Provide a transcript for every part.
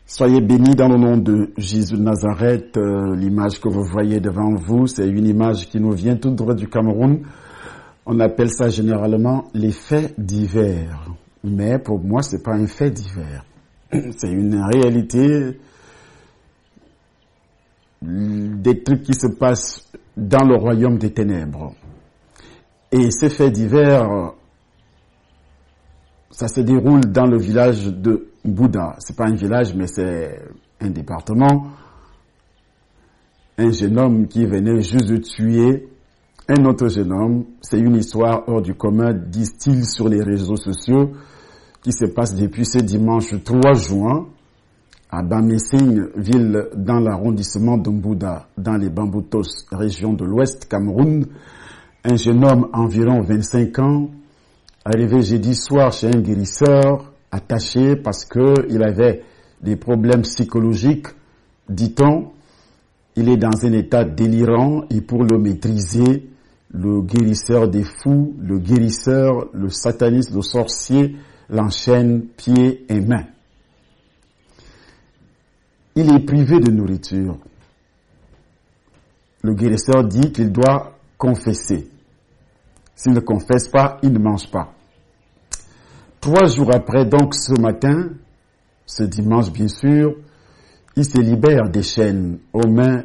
Soyez bénis dans le nom de Jésus de Nazareth. L'image que vous voyez devant vous, c'est une image qui nous vient tout droit du Cameroun. On appelle ça généralement les faits divers. Mais pour moi, c'est pas un fait divers. C'est une réalité des trucs qui se passent dans le royaume des ténèbres. Et ces faits divers, ça se déroule dans le village de Bouda. C'est pas un village, mais c'est un département. Un jeune homme qui venait juste de tuer un autre jeune homme. C'est une histoire hors du commun, disent-ils sur les réseaux sociaux, qui se passe depuis ce dimanche 3 juin à Bamessing, ville dans l'arrondissement de Bouda, dans les Bamboutos, région de l'Ouest Cameroun. Un jeune homme environ 25 ans, arrivé jeudi soir chez un guérisseur, attaché parce qu'il avait des problèmes psychologiques, dit-on. Il est dans un état délirant et pour le maîtriser, le guérisseur des fous, le guérisseur, le sataniste, le sorcier, l'enchaîne pieds et mains. Il est privé de nourriture. Le guérisseur dit qu'il doit confesser. S'il ne confesse pas, il ne mange pas. 3 jours après, donc ce matin, ce dimanche bien sûr, il se libère des chaînes aux mains.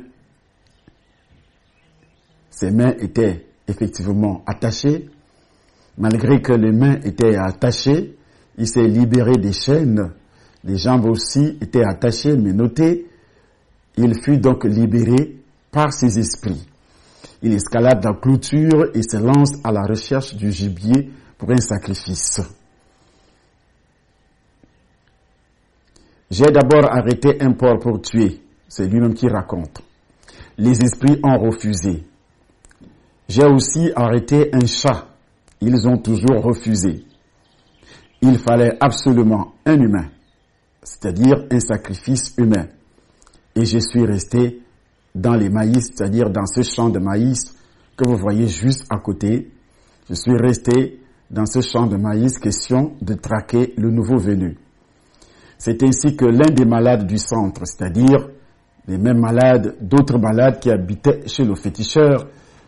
Ses mains étaient effectivement attachées. Malgré que les mains étaient attachées, il s'est libéré des chaînes. Les jambes aussi étaient attachées, mais notez, il fut donc libéré par ses esprits. Il escalade la clôture et se lance à la recherche du gibier pour un sacrifice. J'ai d'abord arrêté un porc pour tuer. C'est lui-même qui raconte. Les esprits ont refusé. J'ai aussi arrêté un chat. Ils ont toujours refusé. Il fallait absolument un humain, c'est-à-dire un sacrifice humain. Et je suis resté dans les maïs, c'est-à-dire dans ce champ de maïs que vous voyez juste à côté. Je suis resté dans ce champ de maïs, question de traquer le nouveau venu. C'est ainsi que l'un des malades du centre, c'est-à-dire les mêmes malades, d'autres malades qui habitaient chez le féticheur,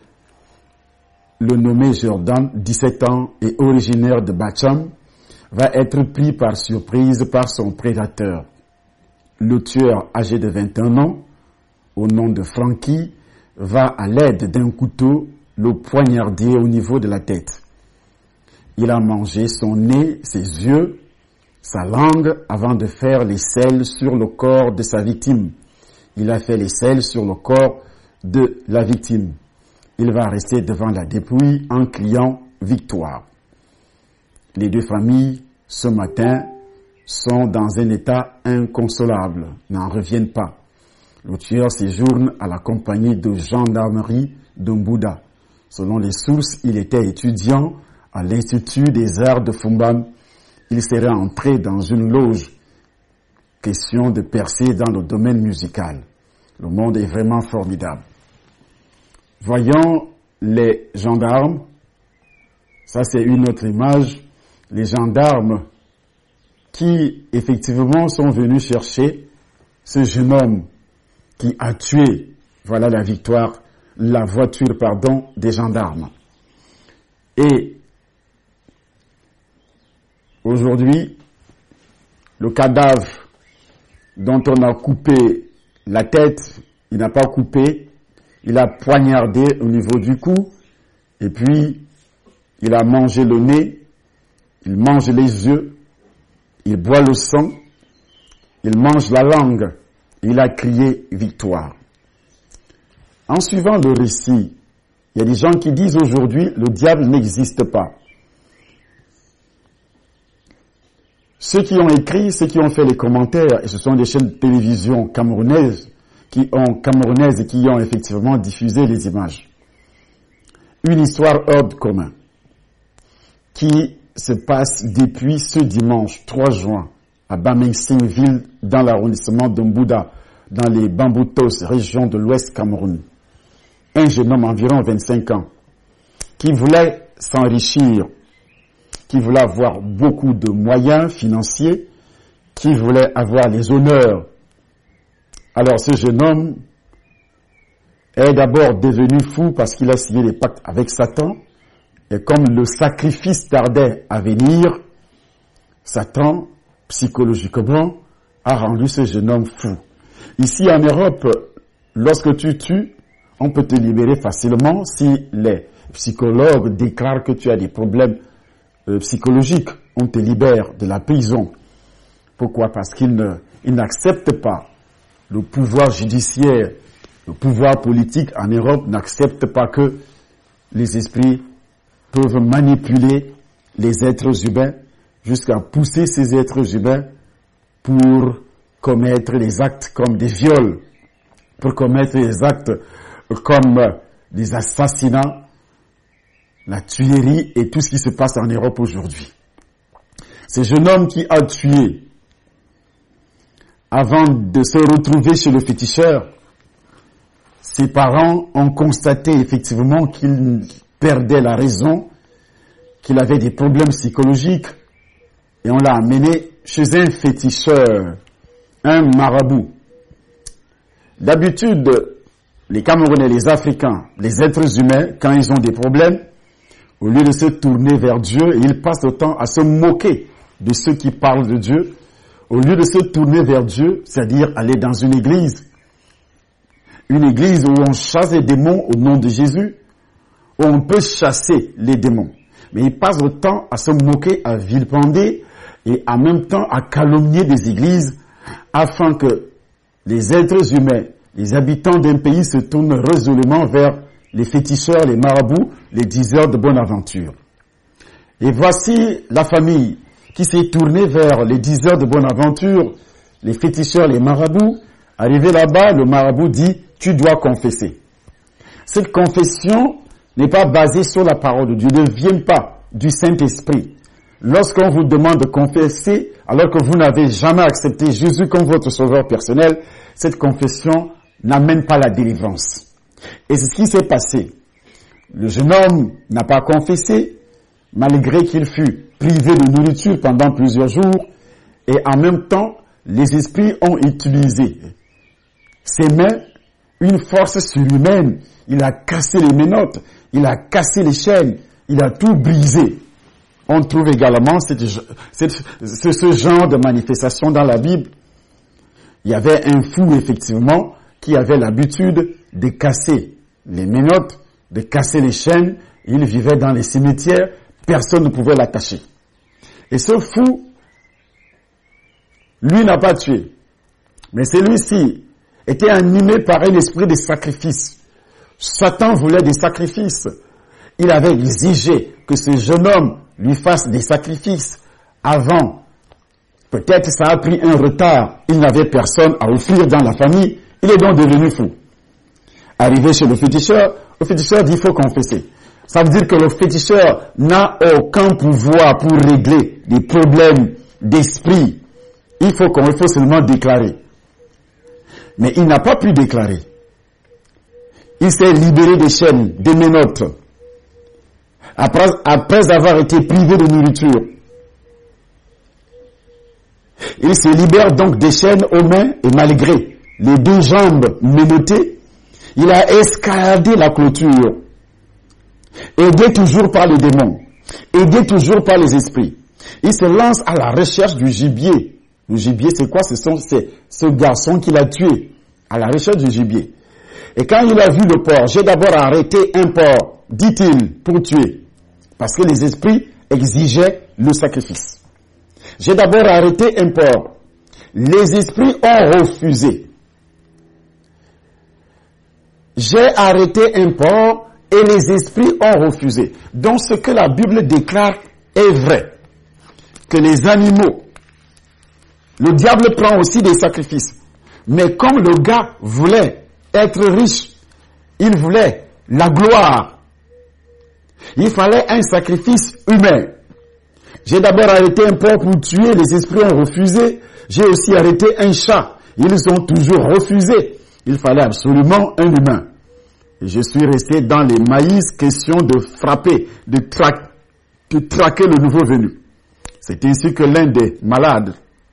le nommé Jordan, 17 ans et originaire de Bacham, va être pris par surprise par son prédateur. Le tueur, âgé de 21 ans, au nom de Frankie, va à l'aide d'un couteau le poignarder au niveau de la tête. Il a mangé son nez, ses yeux, sa langue avant de faire les selles sur le corps de sa victime. Il a fait les selles sur le corps de la victime. Il va rester devant la dépouille en criant victoire. Les deux familles, ce matin, sont dans un état inconsolable, n'en reviennent pas. Le tueur séjourne à la compagnie de gendarmerie de Bouda. Selon les sources, il était étudiant à l'Institut des Arts de Fumbam. Il serait entré dans une loge. Question de percer dans le domaine musical. Le monde est vraiment formidable. Voyons les gendarmes. Ça, c'est une autre image. Les gendarmes qui, effectivement, sont venus chercher ce jeune homme qui a tué, voilà la victoire, la voiture, des gendarmes. Et aujourd'hui, le cadavre dont on a coupé la tête, il n'a pas coupé, il a poignardé au niveau du cou, et puis il a mangé le nez, il mange les yeux, il boit le sang, il mange la langue, il a crié victoire. En suivant le récit, il y a des gens qui disent aujourd'hui le diable n'existe pas. Ceux qui ont écrit, ceux qui ont fait les commentaires, et ce sont des chaînes de télévision camerounaises qui ont effectivement diffusé les images. Une histoire hors de commun qui se passe depuis ce dimanche 3 juin à Bamessing, ville dans l'arrondissement de Bouda, dans les Bamboutos, région de l'Ouest Cameroun. Un jeune homme environ 25 ans qui voulait s'enrichir, qui voulait avoir beaucoup de moyens financiers, qui qui voulait avoir les honneurs. Alors ce jeune homme est d'abord devenu fou parce qu'il a signé des pactes avec Satan. Et comme le sacrifice tardait à venir, Satan, psychologiquement, a rendu ce jeune homme fou. Ici en Europe, lorsque tu tues, on peut te libérer facilement si les psychologues déclarent que tu as des problèmes psychologiques. On te libère de la prison. Pourquoi? Parce qu'ils n'acceptent pas le pouvoir judiciaire, le pouvoir politique en Europe n'accepte pas que les esprits peuvent manipuler les êtres humains jusqu'à pousser ces êtres humains pour commettre des actes comme des viols, pour commettre des actes comme des assassinats, la tuerie et tout ce qui se passe en Europe aujourd'hui. Ce jeune homme qui a tué avant de se retrouver chez le féticheur, ses parents ont constaté effectivement qu'il perdait la raison, qu'il avait des problèmes psychologiques et on l'a amené chez un féticheur, un marabout. D'habitude, les Camerounais, les Africains, les êtres humains, quand ils ont des problèmes, au lieu de se tourner vers Dieu, ils passent le temps à se moquer de ceux qui parlent de Dieu. Au lieu de se tourner vers Dieu, c'est-à-dire aller dans une église où on chasse les démons au nom de Jésus, où on peut chasser les démons. Mais ils passent le temps à se moquer, à vilipender et en même temps à calomnier des églises afin que les êtres humains, les habitants d'un pays se tournent résolument vers les féticheurs, les marabouts, les diseurs de bonne aventure. Et voici la famille qui s'est tournée vers les diseurs de bonne aventure, les féticheurs, les marabouts. Arrivé là-bas, le marabout dit, tu dois confesser. Cette confession n'est pas basée sur la parole de Dieu, ne vient pas du Saint-Esprit. Lorsqu'on vous demande de confesser, alors que vous n'avez jamais accepté Jésus comme votre sauveur personnel, cette confession n'amène pas la délivrance. Et c'est ce qui s'est passé. Le jeune homme n'a pas confessé, malgré qu'il fut privé de nourriture pendant plusieurs jours, et en même temps, les esprits ont utilisé ses mains, une force surhumaine. Il a cassé les menottes, il a cassé les chaînes, il a tout brisé. On trouve également ce genre de manifestation dans la Bible. Il y avait un fou, effectivement, qui avait l'habitude de casser les menottes, de casser les chaînes. Il vivait dans les cimetières, personne ne pouvait l'attacher. Et ce fou, lui n'a pas tué. Mais celui-ci était animé par un esprit de sacrifice. Satan voulait des sacrifices. Il avait exigé que ce jeune homme lui fasse des sacrifices avant. Peut-être ça a pris un retard. Il n'avait personne à offrir dans la famille. Il est donc devenu fou. Arrivé chez le féticheur dit il faut confesser. Ça veut dire que le féticheur n'a aucun pouvoir pour régler des problèmes d'esprit. Il faut seulement déclarer. Mais il n'a pas pu déclarer. Il s'est libéré des chaînes, des menottes. Après avoir été privé de nourriture. Il se libère donc des chaînes aux mains et malgré les deux jambes menottées, il a escaladé la clôture. Aidé toujours par les démons, aidé toujours par les esprits. Il se lance à la recherche du gibier. Le gibier, c'est quoi? C'est ce garçon qu'il a tué, à la recherche du gibier. Et quand il a vu le porc, j'ai d'abord arrêté un porc, dit-il, pour tuer. Parce que les esprits exigeaient le sacrifice. J'ai d'abord arrêté un porc. Les esprits ont refusé. J'ai arrêté un porc et les esprits ont refusé. Donc ce que la Bible déclare est vrai. Que les animaux, le diable prend aussi des sacrifices. Mais comme le gars voulait être riche, il voulait la gloire, il fallait un sacrifice humain. J'ai d'abord arrêté un porc pour tuer, les esprits ont refusé. J'ai aussi arrêté un chat, ils ont toujours refusé. Il fallait absolument un humain. Et je suis resté dans les maïs, question de frapper, de traquer le nouveau venu. C'est ainsi que l'un des malades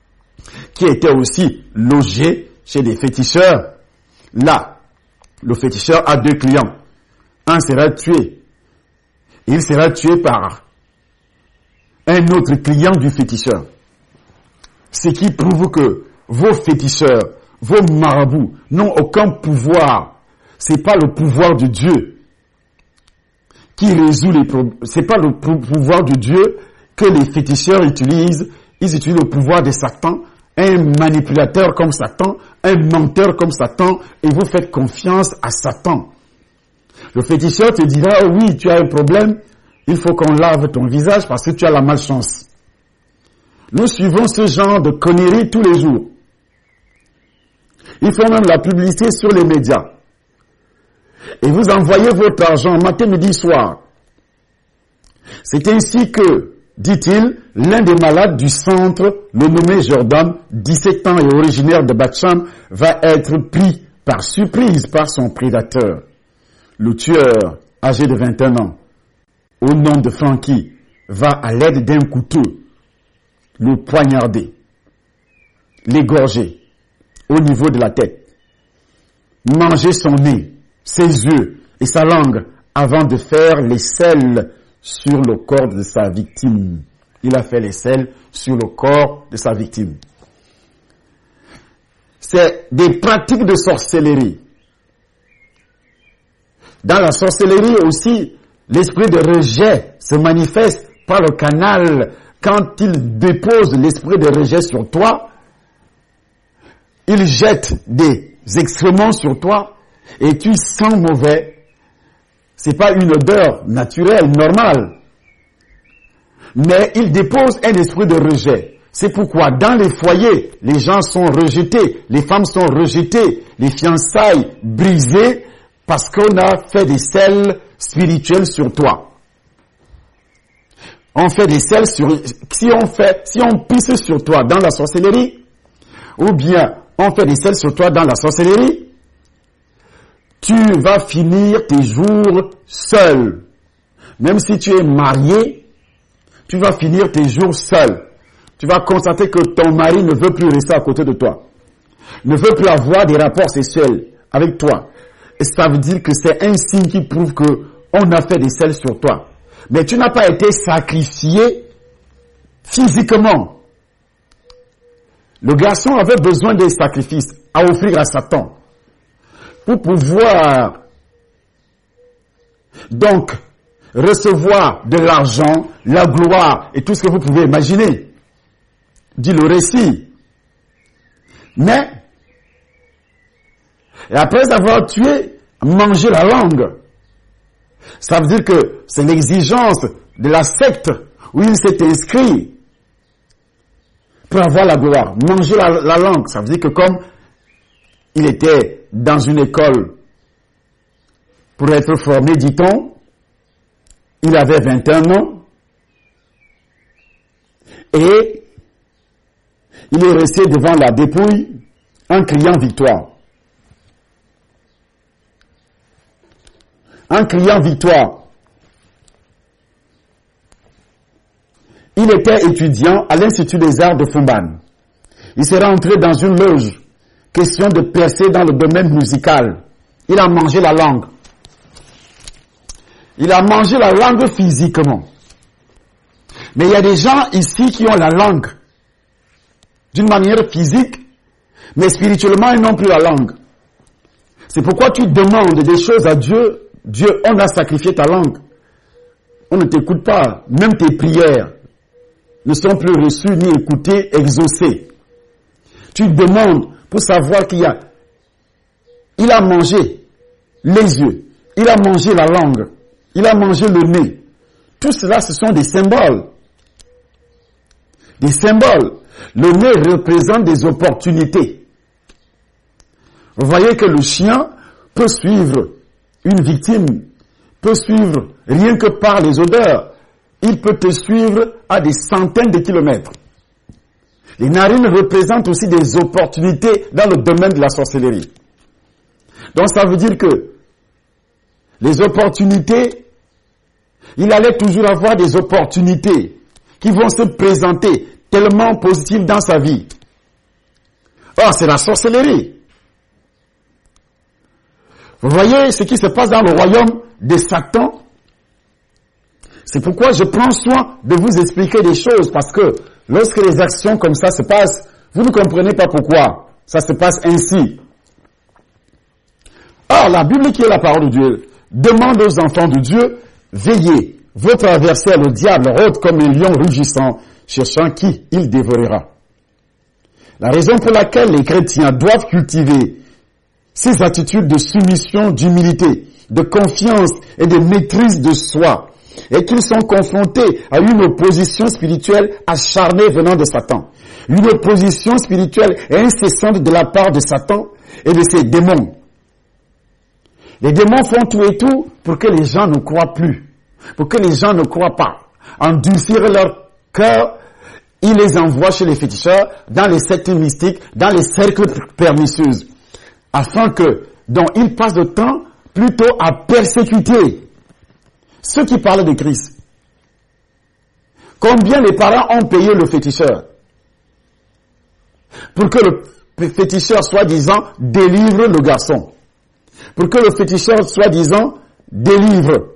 qui était aussi logé chez des féticheurs. Là, le féticheur a 2 clients. Un sera tué. Il sera tué par un autre client du féticheur. Ce qui prouve que vos féticheurs, vos marabouts n'ont aucun pouvoir. C'est pas le pouvoir de Dieu qui résout les problèmes. C'est pas le pouvoir de Dieu que les féticheurs utilisent. Ils utilisent le pouvoir de Satan, un manipulateur comme Satan, un menteur comme Satan, et vous faites confiance à Satan. Le féticheur te dira, oh oui, tu as un problème, il faut qu'on lave ton visage parce que tu as la malchance. Nous suivons ce genre de conneries tous les jours. Ils font même la publicité sur les médias. Et vous envoyez votre argent matin, midi, soir. C'est ainsi que, dit-il, l'un des malades du centre, le nommé Jordan, 17 ans et originaire de Batcham, va être pris par surprise par son prédateur. Le tueur, âgé de 21 ans, au nom de Frankie, va à l'aide d'un couteau le poignarder, l'égorger au niveau de la tête, manger son nez, ses yeux et sa langue avant de faire les selles sur le corps de sa victime. Il a fait les selles sur le corps de sa victime. C'est des pratiques de sorcellerie. Dans la sorcellerie aussi, l'esprit de rejet se manifeste par le canal. Quand il dépose l'esprit de rejet sur toi, il jette des excréments sur toi et tu sens mauvais. C'est pas une odeur naturelle, normale. Mais il dépose un esprit de rejet. C'est pourquoi dans les foyers, les gens sont rejetés, les femmes sont rejetées, les fiançailles brisées parce qu'on a fait des selles spirituelles sur toi. On fait des selles sur, si on pisse sur toi dans la sorcellerie, ou bien on fait des selles sur toi dans la sorcellerie, tu vas finir tes jours seul. Même si tu es marié, tu vas finir tes jours seul. Tu vas constater que ton mari ne veut plus rester à côté de toi, ne veut plus avoir des rapports sexuels avec toi. Et ça veut dire que c'est un signe qui prouve que on a fait des selles sur toi. Mais tu n'as pas été sacrifié physiquement. Le garçon avait besoin des sacrifices à offrir à Satan pour pouvoir donc recevoir de l'argent, la gloire et tout ce que vous pouvez imaginer, dit le récit. Mais après avoir tué, manger la langue. Ça veut dire que c'est l'exigence de la secte où il s'est inscrit pour avoir la gloire. Manger la langue, ça veut dire que comme il était dans une école pour être formé, dit-on, il avait 21 ans et il est resté devant la dépouille en criant victoire. En criant victoire. Il était étudiant à l'Institut des Arts de Fumban. Il s'est rentré dans une loge. Question de percer dans le domaine musical. Il a mangé la langue. Il a mangé la langue physiquement. Mais il y a des gens ici qui ont la langue d'une manière physique, mais spirituellement ils n'ont plus la langue. C'est pourquoi tu demandes des choses à Dieu. Dieu, on a sacrifié ta langue. On ne t'écoute pas. Même tes prières ne sont plus reçues, ni écoutées, exaucées. Tu demandes pour savoir qu'il y a... Il a mangé les yeux. Il a mangé la langue. Il a mangé le nez. Tout cela, ce sont des symboles. Des symboles. Le nez représente des opportunités. Vous voyez que le chien peut suivre une victime, peut suivre rien que par les odeurs. Il peut te suivre à des centaines de kilomètres. Les narines représentent aussi des opportunités dans le domaine de la sorcellerie. Donc ça veut dire que les opportunités, il allait toujours avoir des opportunités qui vont se présenter tellement positives dans sa vie. Or, c'est la sorcellerie. Vous voyez ce qui se passe dans le royaume de Satan? C'est pourquoi je prends soin de vous expliquer des choses, parce que lorsque les actions comme ça se passent, vous ne comprenez pas pourquoi ça se passe ainsi. Or, la Bible, qui est la parole de Dieu, demande aux enfants de Dieu, veillez, votre adversaire, le diable, rôde comme un lion rugissant, cherchant qui il dévorera. La raison pour laquelle les chrétiens doivent cultiver ces attitudes de soumission, d'humilité, de confiance et de maîtrise de soi, et qu'ils sont confrontés à une opposition spirituelle acharnée venant de Satan. Une opposition spirituelle incessante de la part de Satan et de ses démons. Les démons font tout et tout pour que les gens ne croient plus, pour que les gens ne croient pas. Endurcir leur cœur, ils les envoient chez les féticheurs, dans les sectes mystiques, dans les cercles pernicieux, afin que, donc, ils passent le temps plutôt à persécuter ceux qui parlent de Christ. Combien les parents ont payé le féticheur pour que le féticheur, soi-disant, délivre le garçon, pour que le féticheur, soi-disant, délivre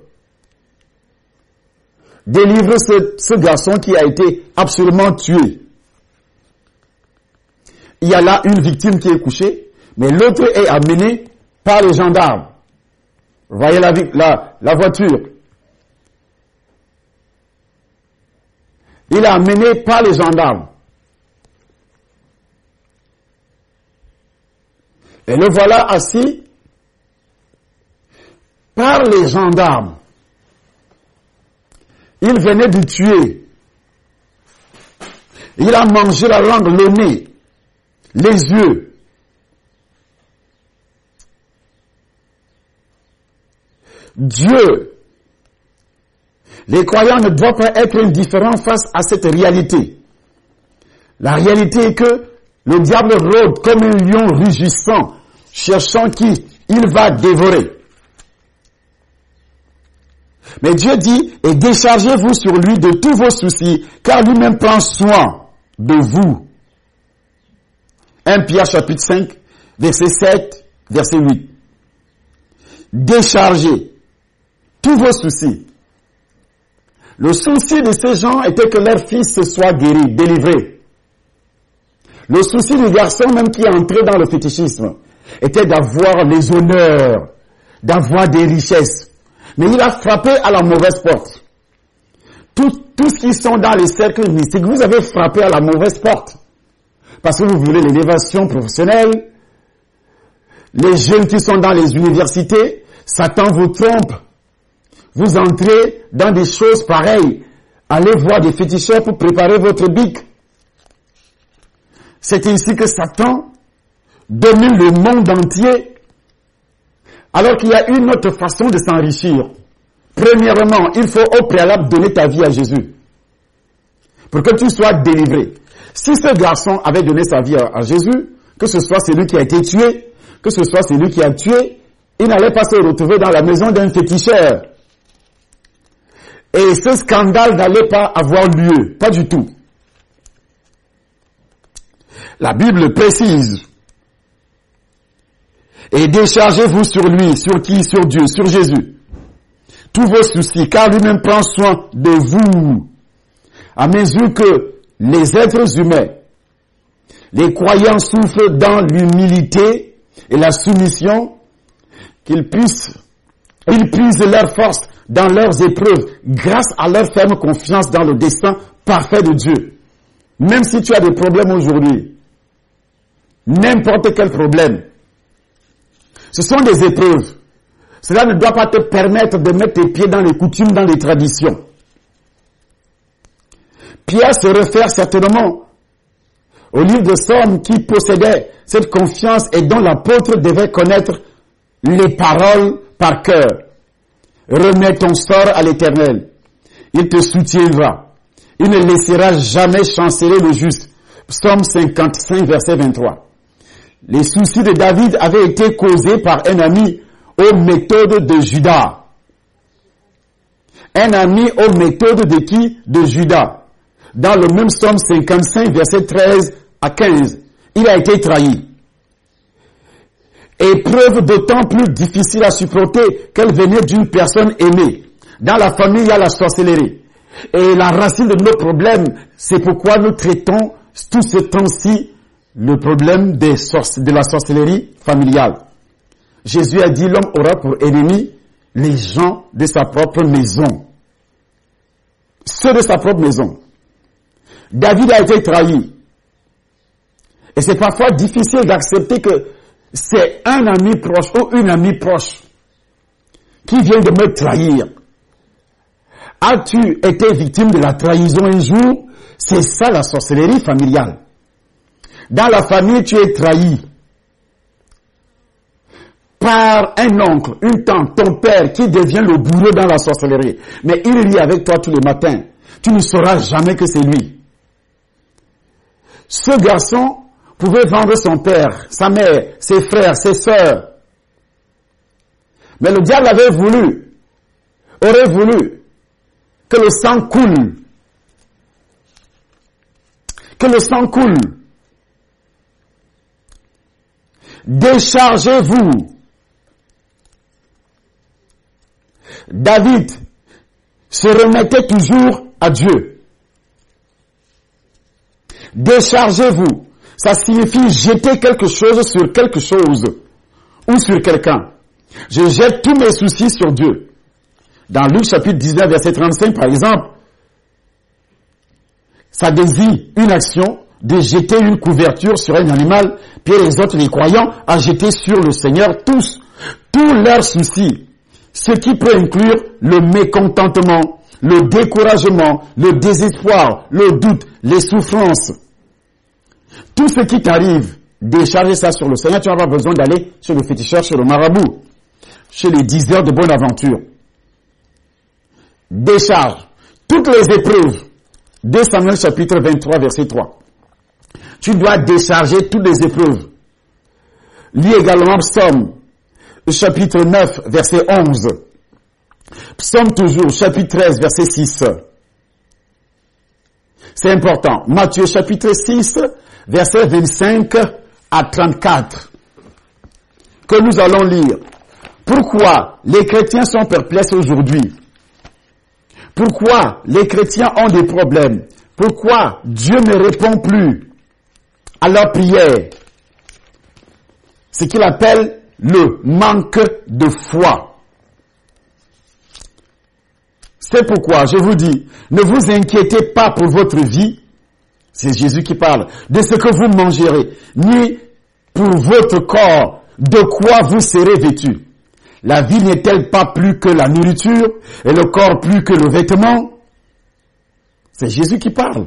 ce garçon qui a été absolument tué. Il y a là une victime qui est couchée, mais l'autre est amené par les gendarmes. Vous voyez la voiture. Il est amené par les gendarmes. Et le voilà assis par les gendarmes. Il venait de tuer. Il a mangé la langue, le nez, les yeux. Dieu, les croyants ne doivent pas être indifférents face à cette réalité. La réalité est que le diable rôde comme un lion rugissant, cherchant qui il va dévorer. Mais Dieu dit, et déchargez-vous sur lui de tous vos soucis, car lui-même prend soin de vous. 1 Pierre chapitre 5, verset 7, verset 8. Déchargez tous vos soucis. Le souci de ces gens était que leur fils soit guéri, délivré. Le souci du garçon même qui est entré dans le fétichisme était d'avoir les honneurs, d'avoir des richesses. Mais il a frappé à la mauvaise porte. Tous qui sont dans les cercles mystiques, vous avez frappé à la mauvaise porte. Parce que vous voulez l'élévation professionnelle. Les jeunes qui sont dans les universités, Satan vous trompe. Vous entrez dans des choses pareilles. Allez voir des féticheurs pour préparer votre bic. C'est ainsi que Satan domine le monde entier. Alors qu'il y a une autre façon de s'enrichir. Premièrement, il faut au préalable donner ta vie à Jésus. Pour que tu sois délivré. Si ce garçon avait donné sa vie à Jésus, que ce soit celui qui a été tué, que ce soit celui qui a tué, il n'allait pas se retrouver dans la maison d'un féticheur. Et ce scandale n'allait pas avoir lieu. Pas du tout. La Bible précise. Et déchargez-vous sur lui, sur qui? Sur Dieu, sur Jésus. Tous vos soucis, car lui-même prend soin de vous. À mesure que les êtres humains, les croyants souffrent dans l'humilité et la soumission, ils puisent leur force dans leurs épreuves, grâce à leur ferme confiance dans le dessein parfait de Dieu. Même si tu as des problèmes aujourd'hui, n'importe quel problème, ce sont des épreuves. Cela ne doit pas te permettre de mettre tes pieds dans les coutumes, dans les traditions. Pierre se réfère certainement au livre de Psaumes qui possédait cette confiance et dont l'apôtre devait connaître les paroles par cœur. Remets ton sort à l'Éternel. Il te soutiendra. Il ne laissera jamais chanceler le juste. Psaume 55, verset 23. Les soucis de David avaient été causés par un ami aux méthodes de Judas. Un ami aux méthodes de qui? De Judas. Dans le même Psaume 55, verset 13 à 15, il a été trahi. Épreuve d'autant plus difficile à supporter qu'elle venait d'une personne aimée. Dans la famille, il y a la sorcellerie. Et la racine de nos problèmes, c'est pourquoi nous traitons tout ce temps-ci le problème de la sorcellerie familiale. Jésus a dit, l'homme aura pour ennemi les gens de sa propre maison. Ceux de sa propre maison. David a été trahi. Et c'est parfois difficile d'accepter que c'est un ami proche ou une amie proche qui vient de me trahir. As-tu été victime de la trahison un jour? C'est ça la sorcellerie familiale. Dans la famille, tu es trahi par un oncle, une tante, ton père qui devient le bourreau dans la sorcellerie. Mais il lit avec toi tous les matins. Tu ne sauras jamais que c'est lui. Ce garçon pouvait vendre son père, sa mère, ses frères, ses sœurs. Mais le diable aurait voulu que le sang coule. Que le sang coule. Déchargez-vous. David se remettait toujours à Dieu. Déchargez-vous. Ça signifie jeter quelque chose sur quelque chose ou sur quelqu'un. Je jette tous mes soucis sur Dieu. Dans Luc chapitre 19, verset 35, par exemple, ça désigne une action de jeter une couverture sur un animal, puis les autres, les croyants, à jeter sur le Seigneur tous leurs soucis. Ce qui peut inclure le mécontentement, le découragement, le désespoir, le doute, les souffrances. Tout ce qui t'arrive, décharger ça sur le Seigneur. Tu n'as pas besoin d'aller chez le féticheur, chez le marabout, chez les diseurs de bonne aventure. Décharge toutes les épreuves. 2 Samuel chapitre 23, verset 3. Tu dois décharger toutes les épreuves. Lis également Psaume, chapitre 9, verset 11. Psaume toujours, chapitre 13, verset 6. C'est important. Matthieu chapitre 6, verset 25 à 34. Que nous allons lire. Pourquoi les chrétiens sont perplexes aujourd'hui? Pourquoi les chrétiens ont des problèmes? Pourquoi Dieu ne répond plus à leurs prières? Ce qu'il appelle le manque de foi. C'est pourquoi je vous dis, ne vous inquiétez pas pour votre vie, c'est Jésus qui parle, de ce que vous mangerez, ni pour votre corps, de quoi vous serez vêtus. La vie n'est-elle pas plus que la nourriture et le corps plus que le vêtement? C'est Jésus qui parle.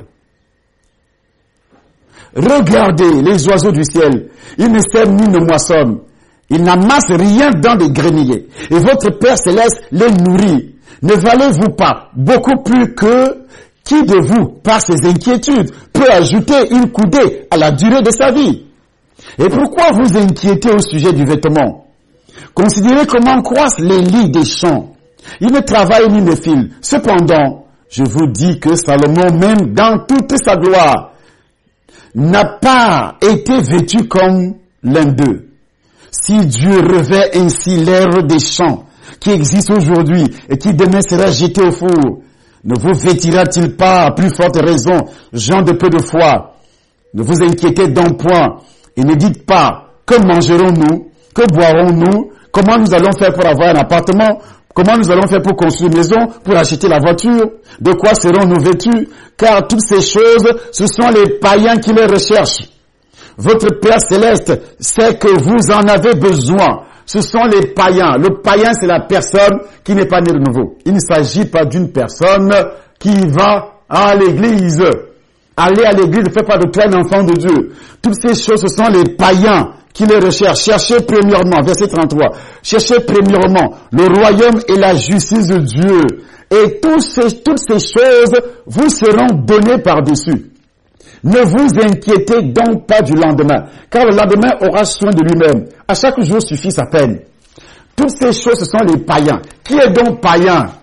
Regardez les oiseaux du ciel, ils ne sèment ni ne moissonnent, ils n'amassent rien dans des greniers, et votre Père Céleste les nourrit. Ne valez-vous pas beaucoup plus que qui de vous, par ses inquiétudes, peut ajouter une coudée à la durée de sa vie? Et pourquoi vous inquiétez au sujet du vêtement? Considérez comment croissent les lys des champs. Ils ne travaillent ni ne filent. Cependant, je vous dis que Salomon, même dans toute sa gloire, n'a pas été vêtu comme l'un d'eux. Si Dieu revêt ainsi l'herbe des champs qui existe aujourd'hui et qui demain sera jeté au four, ne vous vêtira-t-il pas à plus forte raison, gens de peu de foi? Ne vous inquiétez donc point et ne dites pas, que mangerons-nous? Que boirons-nous? Comment nous allons faire pour avoir un appartement? Comment nous allons faire pour construire une maison? Pour acheter la voiture? De quoi serons-nous vêtus? Car toutes ces choses, ce sont les païens qui les recherchent. Votre Père Céleste sait que vous en avez besoin. Ce sont les païens. Le païen, c'est la personne qui n'est pas née de nouveau. Il ne s'agit pas d'une personne qui va à l'église. Aller à l'église ne fait pas de toi un enfant de Dieu. Toutes ces choses, ce sont les païens qui les recherchent. Cherchez premièrement, verset 33, cherchez premièrement le royaume et la justice de Dieu. Et toutes ces choses vous seront données par-dessus. Ne vous inquiétez donc pas du lendemain, car le lendemain aura soin de lui-même. À chaque jour suffit sa peine. Toutes ces choses, ce sont les païens. Qui est donc païen?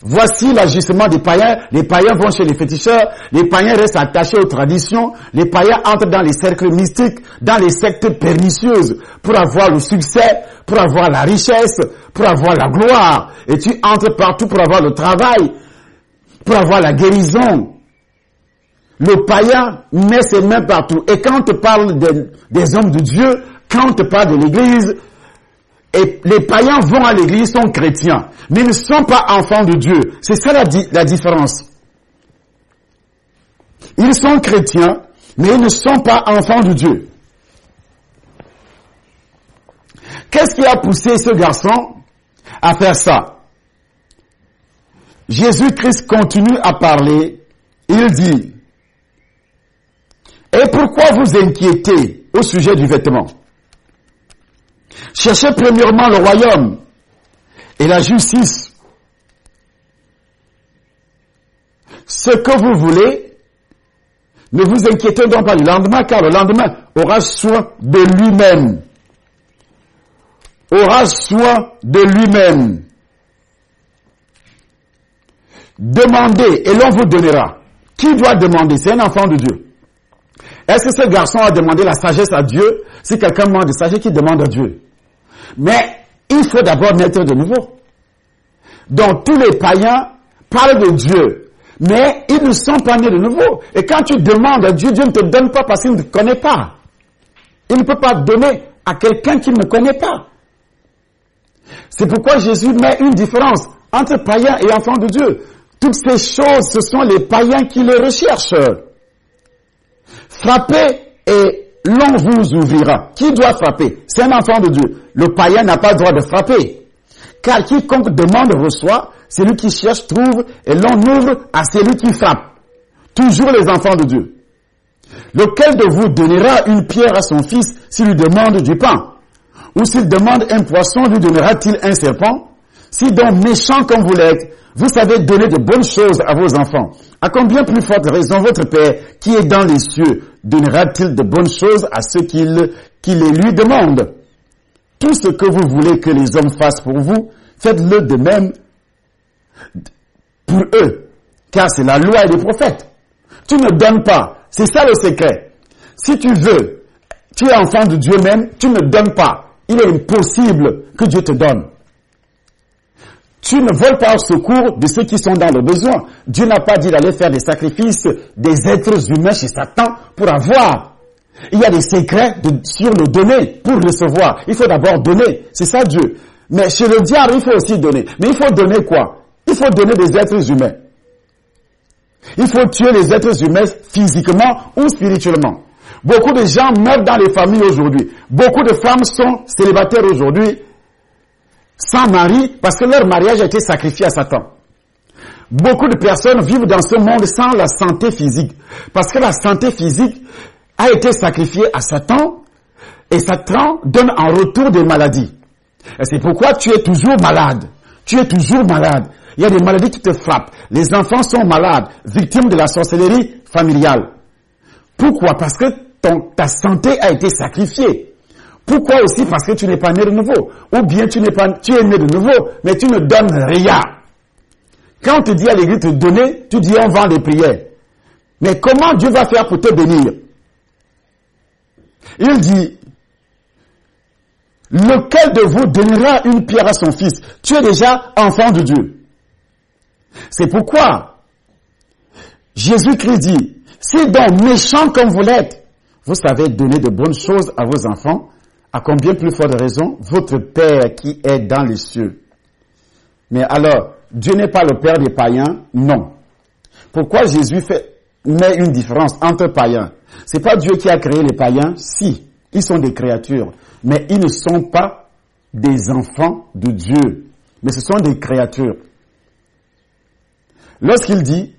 Voici l'agissement des païens. Les païens vont chez les féticheurs. Les païens restent attachés aux traditions. Les païens entrent dans les cercles mystiques, dans les sectes pernicieuses pour avoir le succès, pour avoir la richesse, pour avoir la gloire. Et tu entres partout pour avoir le travail, pour avoir la guérison. Le païen met ses mains partout. Et quand on te parle des hommes de Dieu, quand on te parle de l'église, et les païens vont à l'église, sont chrétiens, mais ils ne sont pas enfants de Dieu. C'est ça la différence. Ils sont chrétiens, mais ils ne sont pas enfants de Dieu. Qu'est-ce qui a poussé ce garçon à faire ça? Jésus-Christ continue à parler. Il dit, « Et pourquoi vous inquiétez au sujet du vêtement? Cherchez premièrement le royaume et la justice. Ce que vous voulez, ne vous inquiétez donc pas du lendemain, car le lendemain aura soin de lui-même. Aura soin de lui-même. Demandez et l'on vous donnera. Qui doit demander? C'est un enfant de Dieu. Est-ce que ce garçon a demandé la sagesse à Dieu? Si quelqu'un demande de sagesse, qui demande à Dieu? Mais il faut d'abord naître de nouveau. Donc tous les païens parlent de Dieu, mais ils ne sont pas nés de nouveau. Et quand tu demandes à Dieu, Dieu ne te donne pas parce qu'il ne te connaît pas. Il ne peut pas donner à quelqu'un qui ne connaît pas. C'est pourquoi Jésus met une différence entre païens et enfants de Dieu. Toutes ces choses, ce sont les païens qui les recherchent. Frappez et l'on vous ouvrira. Qui doit frapper? C'est un enfant de Dieu. Le païen n'a pas le droit de frapper. Car quiconque demande reçoit, celui qui cherche trouve, et l'on ouvre à celui qui frappe. Toujours les enfants de Dieu. Lequel de vous donnera une pierre à son fils s'il lui demande du pain? Ou s'il demande un poisson, lui donnera-t-il un serpent? Si donc méchant comme vous l'êtes, vous savez donner de bonnes choses à vos enfants, à combien plus forte raison votre Père, qui est dans les cieux, donnera-t-il de bonnes choses à ceux qui les lui demandent? Tout ce que vous voulez que les hommes fassent pour vous, faites-le de même pour eux, car c'est la loi et les prophètes. Tu ne donnes pas, c'est ça le secret. Si tu veux, tu es enfant de Dieu même, tu ne donnes pas. Il est impossible que Dieu te donne. Tu ne voles pas au secours de ceux qui sont dans le besoin. Dieu n'a pas dit d'aller faire des sacrifices des êtres humains chez Satan pour avoir. Il y a des secrets sur le donner pour recevoir. Il faut d'abord donner. C'est ça Dieu. Mais chez le diable, il faut aussi donner. Mais il faut donner quoi? Il faut donner des êtres humains. Il faut tuer les êtres humains physiquement ou spirituellement. Beaucoup de gens meurent dans les familles aujourd'hui. Beaucoup de femmes sont célibataires aujourd'hui, sans mari, parce que leur mariage a été sacrifié à Satan. Beaucoup de personnes vivent dans ce monde sans la santé physique, parce que la santé physique a été sacrifiée à Satan, et Satan donne en retour des maladies. Et c'est pourquoi tu es toujours malade. Tu es toujours malade. Il y a des maladies qui te frappent. Les enfants sont malades, victimes de la sorcellerie familiale. Pourquoi? Parce que ta santé a été sacrifiée. Pourquoi aussi? Parce que tu n'es pas né de nouveau. Ou bien tu es né de nouveau, mais tu ne donnes rien. Quand on te dit à l'église de te donner, tu dis on vend des prières. Mais comment Dieu va faire pour te bénir? Il dit, lequel de vous donnera une pierre à son fils? Tu es déjà enfant de Dieu. C'est pourquoi Jésus-Christ dit, si donc méchant comme vous l'êtes, vous savez donner de bonnes choses à vos enfants, à combien plus forte raison votre Père qui est dans les cieux. Mais alors, Dieu n'est pas le Père des païens? Non. Pourquoi Jésus met une différence entre païens? C'est pas Dieu qui a créé les païens? Si, ils sont des créatures, mais ils ne sont pas des enfants de Dieu, mais ce sont des créatures. Lorsqu'il dit,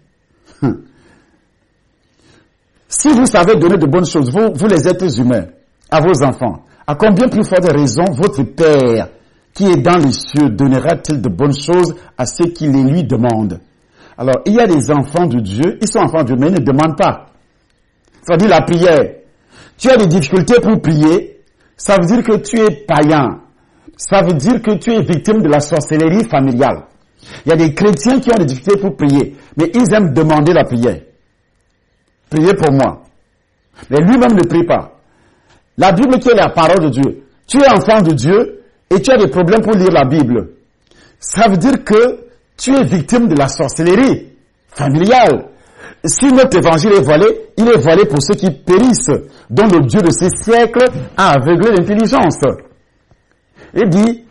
si vous savez donner de bonnes choses, vous les êtres humains, à vos enfants, à combien plus forte raison votre Père qui est dans les cieux donnera-t-il de bonnes choses à ceux qui les lui demandent? Alors, il y a des enfants de Dieu, ils sont enfants de Dieu, mais ils ne demandent pas. Ça veut dire la prière. Tu as des difficultés pour prier, ça veut dire que tu es païen. Ça veut dire que tu es victime de la sorcellerie familiale. Il y a des chrétiens qui ont des difficultés pour prier, mais ils aiment demander la prière. Priez pour moi. Mais lui-même ne prie pas. La Bible qui est la parole de Dieu. Tu es enfant de Dieu et tu as des problèmes pour lire la Bible. Ça veut dire que tu es victime de la sorcellerie familiale. Si notre évangile est voilé, il est voilé pour ceux qui périssent, dont le Dieu de ces siècles a aveuglé l'intelligence. Il dit,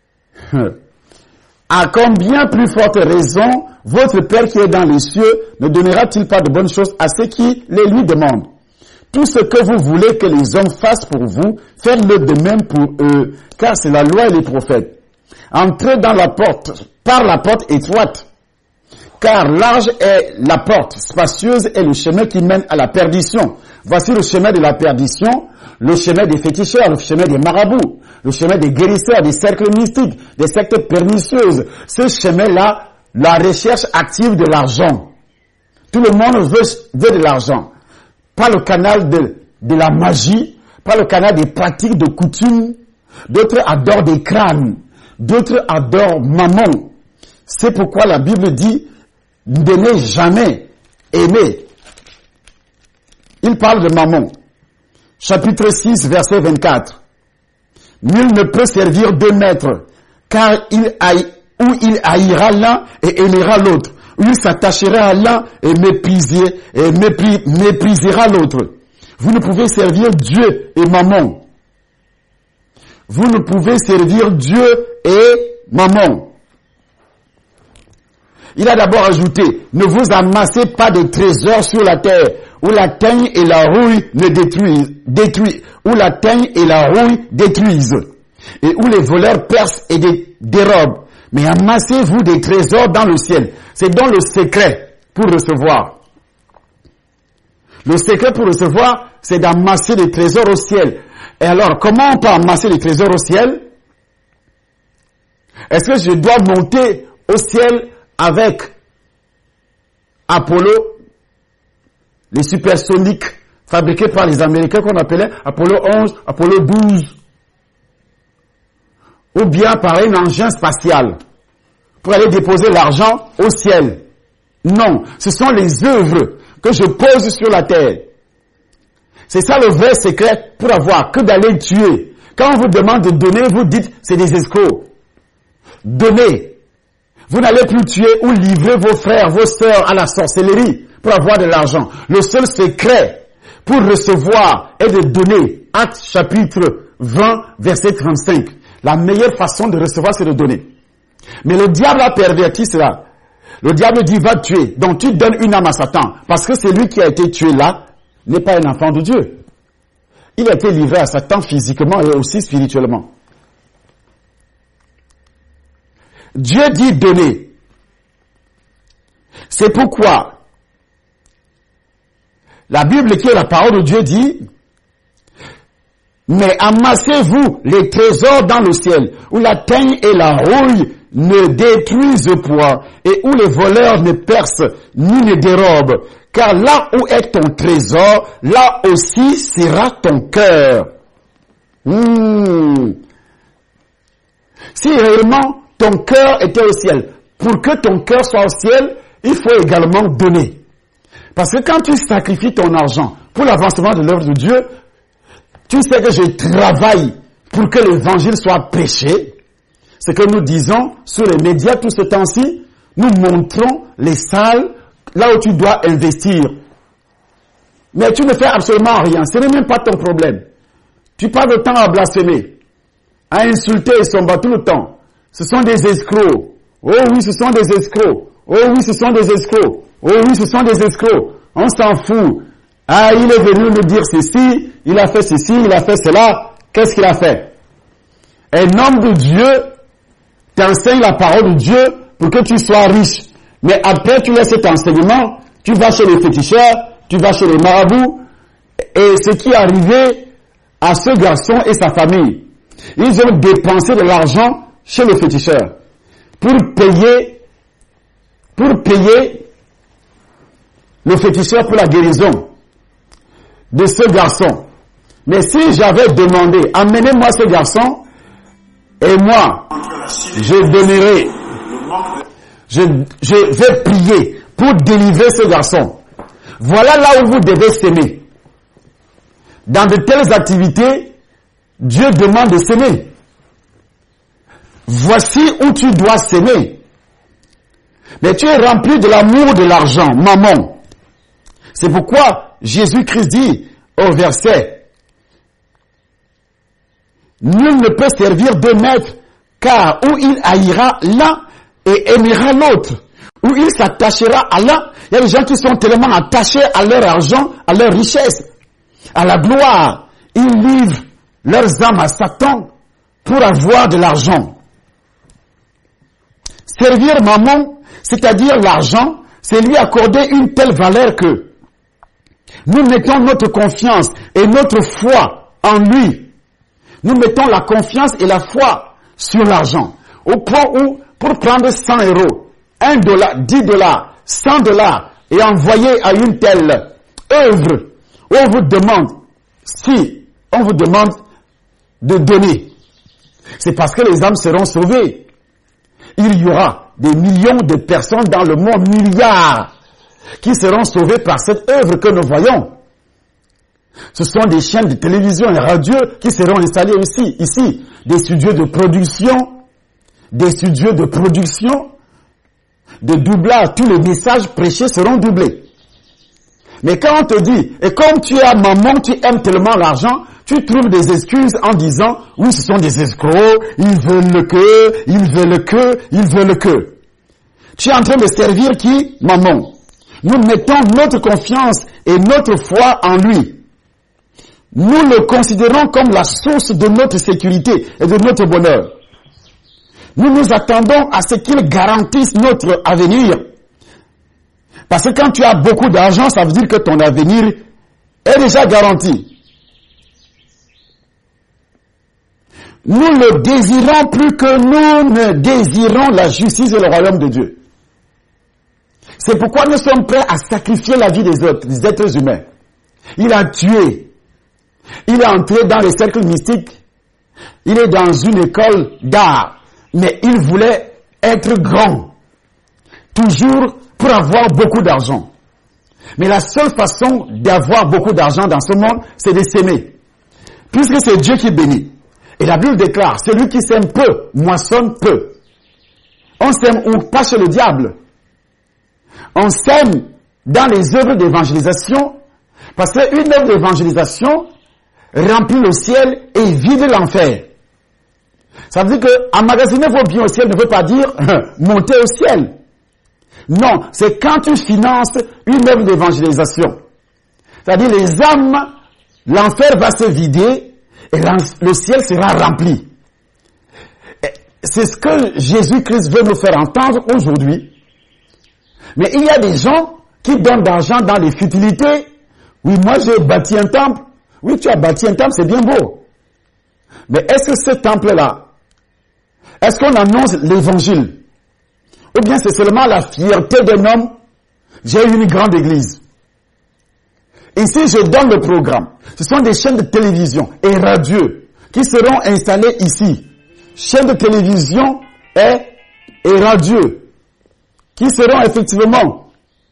à combien plus forte raison votre Père qui est dans les cieux ne donnera-t-il pas de bonnes choses à ceux qui les lui demandent? Tout ce que vous voulez que les hommes fassent pour vous, faites-le de même pour eux, car c'est la loi et les prophètes. Entrez dans la porte, par la porte étroite, car large est la porte, spacieuse est le chemin qui mène à la perdition. Voici le chemin de la perdition, le chemin des féticheurs, le chemin des marabouts, le chemin des guérisseurs, des cercles mystiques, des sectes pernicieuses. Ce chemin-là, la recherche active de l'argent. Tout le monde veut de l'argent. Pas le canal de la magie, pas le canal des pratiques de coutume. D'autres adorent des crânes, d'autres adorent mammon. C'est pourquoi la Bible dit, ne n'ai jamais aimé. Il parle de mammon. Chapitre 6, verset 24. Nul ne peut servir deux maîtres, car il haïra l'un et aimera l'autre. Ou il s'attachera à l'un et méprisera l'autre. Vous ne pouvez servir Dieu et mammon. Vous ne pouvez servir Dieu et mammon. Il a d'abord ajouté, ne vous amassez pas de trésors sur la terre, où la teigne et la rouille où la teigne et la rouille détruisent, et où les voleurs percent et dérobent. Mais amassez-vous des trésors dans le ciel. C'est donc le secret pour recevoir. Le secret pour recevoir, c'est d'amasser des trésors au ciel. Et alors, comment on peut amasser des trésors au ciel? Est-ce que je dois monter au ciel avec Apollo, les supersoniques fabriqués par les Américains qu'on appelait Apollo 11, Apollo 12, ou bien par un engin spatial pour aller déposer l'argent au ciel? Non, ce sont les œuvres que je pose sur la terre. C'est ça le vrai secret pour avoir que d'aller tuer. Quand on vous demande de donner, vous dites c'est des escrocs. Donnez. Vous n'allez plus tuer ou livrer vos frères, vos sœurs à la sorcellerie pour avoir de l'argent. Le seul secret pour recevoir est de donner. Actes chapitre 20, verset 35. La meilleure façon de recevoir, c'est de donner. Mais le diable a perverti cela. Le diable dit, va tuer. Donc tu donnes une âme à Satan. Parce que celui qui a été tué là n'est pas un enfant de Dieu. Il a été livré à Satan physiquement et aussi spirituellement. Dieu dit donner. C'est pourquoi la Bible qui est la parole de Dieu dit, mais amassez-vous les trésors dans le ciel, où la teigne et la rouille ne détruisent point, et où les voleurs ne percent ni ne dérobent. Car là où est ton trésor, là aussi sera ton cœur. Si réellement ton cœur était au ciel, pour que ton cœur soit au ciel, il faut également donner. Parce que quand tu sacrifies ton argent pour l'avancement de l'œuvre de Dieu, tu sais que je travaille pour que l'évangile soit prêché. Ce que nous disons sur les médias tout ce temps-ci, nous montrons les salles là où tu dois investir. Mais tu ne fais absolument rien. Ce n'est même pas ton problème. Tu passes le temps à blasphémer, à insulter et s'en battre tout le temps. Ce sont des escrocs. Oh oui, ce sont des escrocs. Oh oui, ce sont des escrocs. Oh oui, ce sont des escrocs. On s'en fout. Ah, il est venu nous dire ceci, il a fait ceci, il a fait cela. Qu'est-ce qu'il a fait? Un homme de Dieu t'enseigne la parole de Dieu pour que tu sois riche. Mais après, tu laisses cet enseignement, tu vas chez les féticheurs, tu vas chez les marabouts. Et ce qui est arrivé à ce garçon et sa famille, ils ont dépensé de l'argent chez le féticheur pour payer le féticheur pour la guérison de ce garçon. Mais si j'avais demandé, amenez-moi ce garçon, et moi, je donnerai je vais prier pour délivrer ce garçon. Voilà là où vous devez s'aimer. Dans de telles activités, Dieu demande de s'aimer. Voici où tu dois s'aimer. Mais tu es rempli de l'amour de l'argent, maman. C'est pourquoi Jésus-Christ dit au verset, nul ne peut servir deux maîtres, car où il haïra l'un et aimera l'autre, où il s'attachera à l'un. Il y a des gens qui sont tellement attachés à leur argent, à leur richesse, à la gloire. Ils livrent leurs âmes à Satan pour avoir de l'argent. Servir maman, c'est-à-dire l'argent, c'est lui accorder une telle valeur que nous mettons notre confiance et notre foi en lui. Nous mettons la confiance et la foi sur l'argent. Au point où, pour prendre 100 €, $1, $10, $100 et envoyer à une telle œuvre, on vous demande de donner. C'est parce que les âmes seront sauvées. Il y aura des millions de personnes dans le monde, milliards, qui seront sauvées par cette œuvre que nous voyons. Ce sont des chaînes de télévision et radio qui seront installées aussi, ici. Des studios de production, de doublage. Tous les messages prêchés seront doublés. Mais quand on te dit, et comme tu es à maman, tu aimes tellement l'argent, tu trouves des excuses en disant, oui, ce sont des escrocs, ils veulent que. Tu es en train de servir qui? Maman. Nous mettons notre confiance et notre foi en lui. Nous le considérons comme la source de notre sécurité et de notre bonheur. Nous nous attendons à ce qu'il garantisse notre avenir. Parce que quand tu as beaucoup d'argent, ça veut dire que ton avenir est déjà garanti. Nous le désirons plus que nous ne désirons la justice et le royaume de Dieu. C'est pourquoi nous sommes prêts à sacrifier la vie des autres, des êtres humains. Il a tué. Il est entré dans les cercles mystiques. Il est dans une école d'art. Mais il voulait être grand. Toujours pour avoir beaucoup d'argent. Mais la seule façon d'avoir beaucoup d'argent dans ce monde, c'est de s'aimer. Puisque c'est Dieu qui bénit. Et la Bible déclare, celui qui sème peu, moissonne peu. On sème où? Pas chez le diable. On sème dans les œuvres d'évangélisation, parce qu'une œuvre d'évangélisation remplit le ciel et vide l'enfer. Ça veut dire que emmagasiner vos biens au ciel ne veut pas dire monter au ciel. Non, c'est quand tu finances une œuvre d'évangélisation. C'est-à-dire les âmes, l'enfer va se vider et le ciel sera rempli. C'est ce que Jésus-Christ veut nous faire entendre aujourd'hui. Mais il y a des gens qui donnent d'argent dans les futilités. Oui, moi j'ai bâti un temple. Oui, tu as bâti un temple, c'est bien beau. Mais est-ce que ce temple-là, est-ce qu'on annonce l'évangile? Ou bien c'est seulement la fierté d'un homme? J'ai une grande église. Ici, je donne le programme. Ce sont des chaînes de télévision et radio qui seront installées ici. Chaînes de télévision et radio qui seront effectivement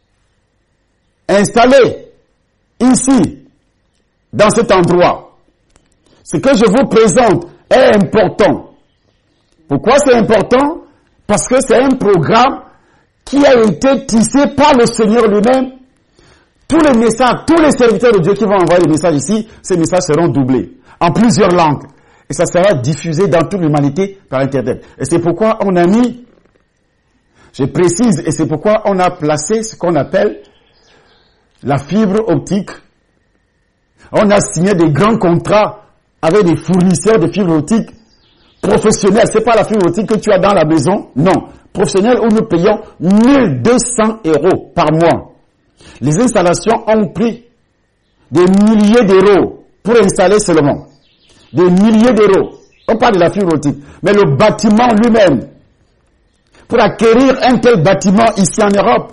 installées ici, dans cet endroit. Ce que je vous présente est important. Pourquoi c'est important? Parce que c'est un programme qui a été tissé par le Seigneur lui-même. Tous les messages, tous les serviteurs de Dieu qui vont envoyer les messages ici, ces messages seront doublés en plusieurs langues. Et ça sera diffusé dans toute l'humanité par Internet. Et c'est pourquoi on a mis, je précise, et c'est pourquoi on a placé ce qu'on appelle la fibre optique. On a signé des grands contrats avec des fournisseurs de fibre optique professionnels. C'est pas la fibre optique que tu as dans la maison. Non. Professionnels où nous payons 1200 € par mois. Les installations ont pris des milliers d'euros pour installer seulement. Des milliers d'euros. On parle de la fibre optique. Mais le bâtiment lui-même, pour acquérir un tel bâtiment ici en Europe,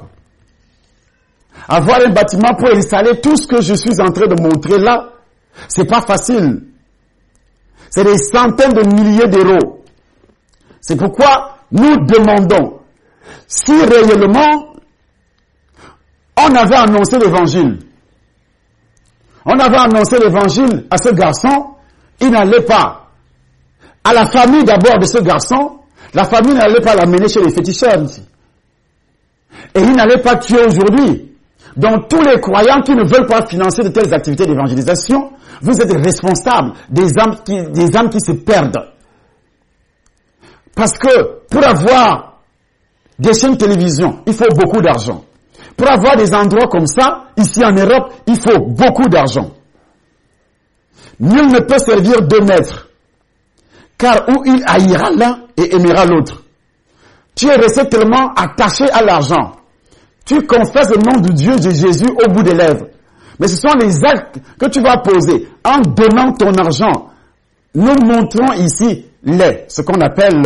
avoir un bâtiment pour installer tout ce que je suis en train de montrer là, c'est pas facile. C'est des centaines de milliers d'euros. C'est pourquoi nous demandons si réellement on avait annoncé l'évangile, on avait annoncé l'évangile à ce garçon, il n'allait pas à la famille d'abord de ce garçon, la famille n'allait pas l'amener chez les féticheurs ici. Et il n'allait pas tuer aujourd'hui. Donc tous les croyants qui ne veulent pas financer de telles activités d'évangélisation, vous êtes responsables des âmes qui se perdent. Parce que pour avoir des chaînes de télévision, il faut beaucoup d'argent. Pour avoir des endroits comme ça, ici en Europe, il faut beaucoup d'argent. Nul ne peut servir deux maîtres, car où il haïra l'un et aimera l'autre. Tu es resté tellement attaché à l'argent. Tu confesses le nom de Dieu, de Jésus, au bout des lèvres. Mais ce sont les actes que tu vas poser en donnant ton argent. Nous montrons ici ce qu'on appelle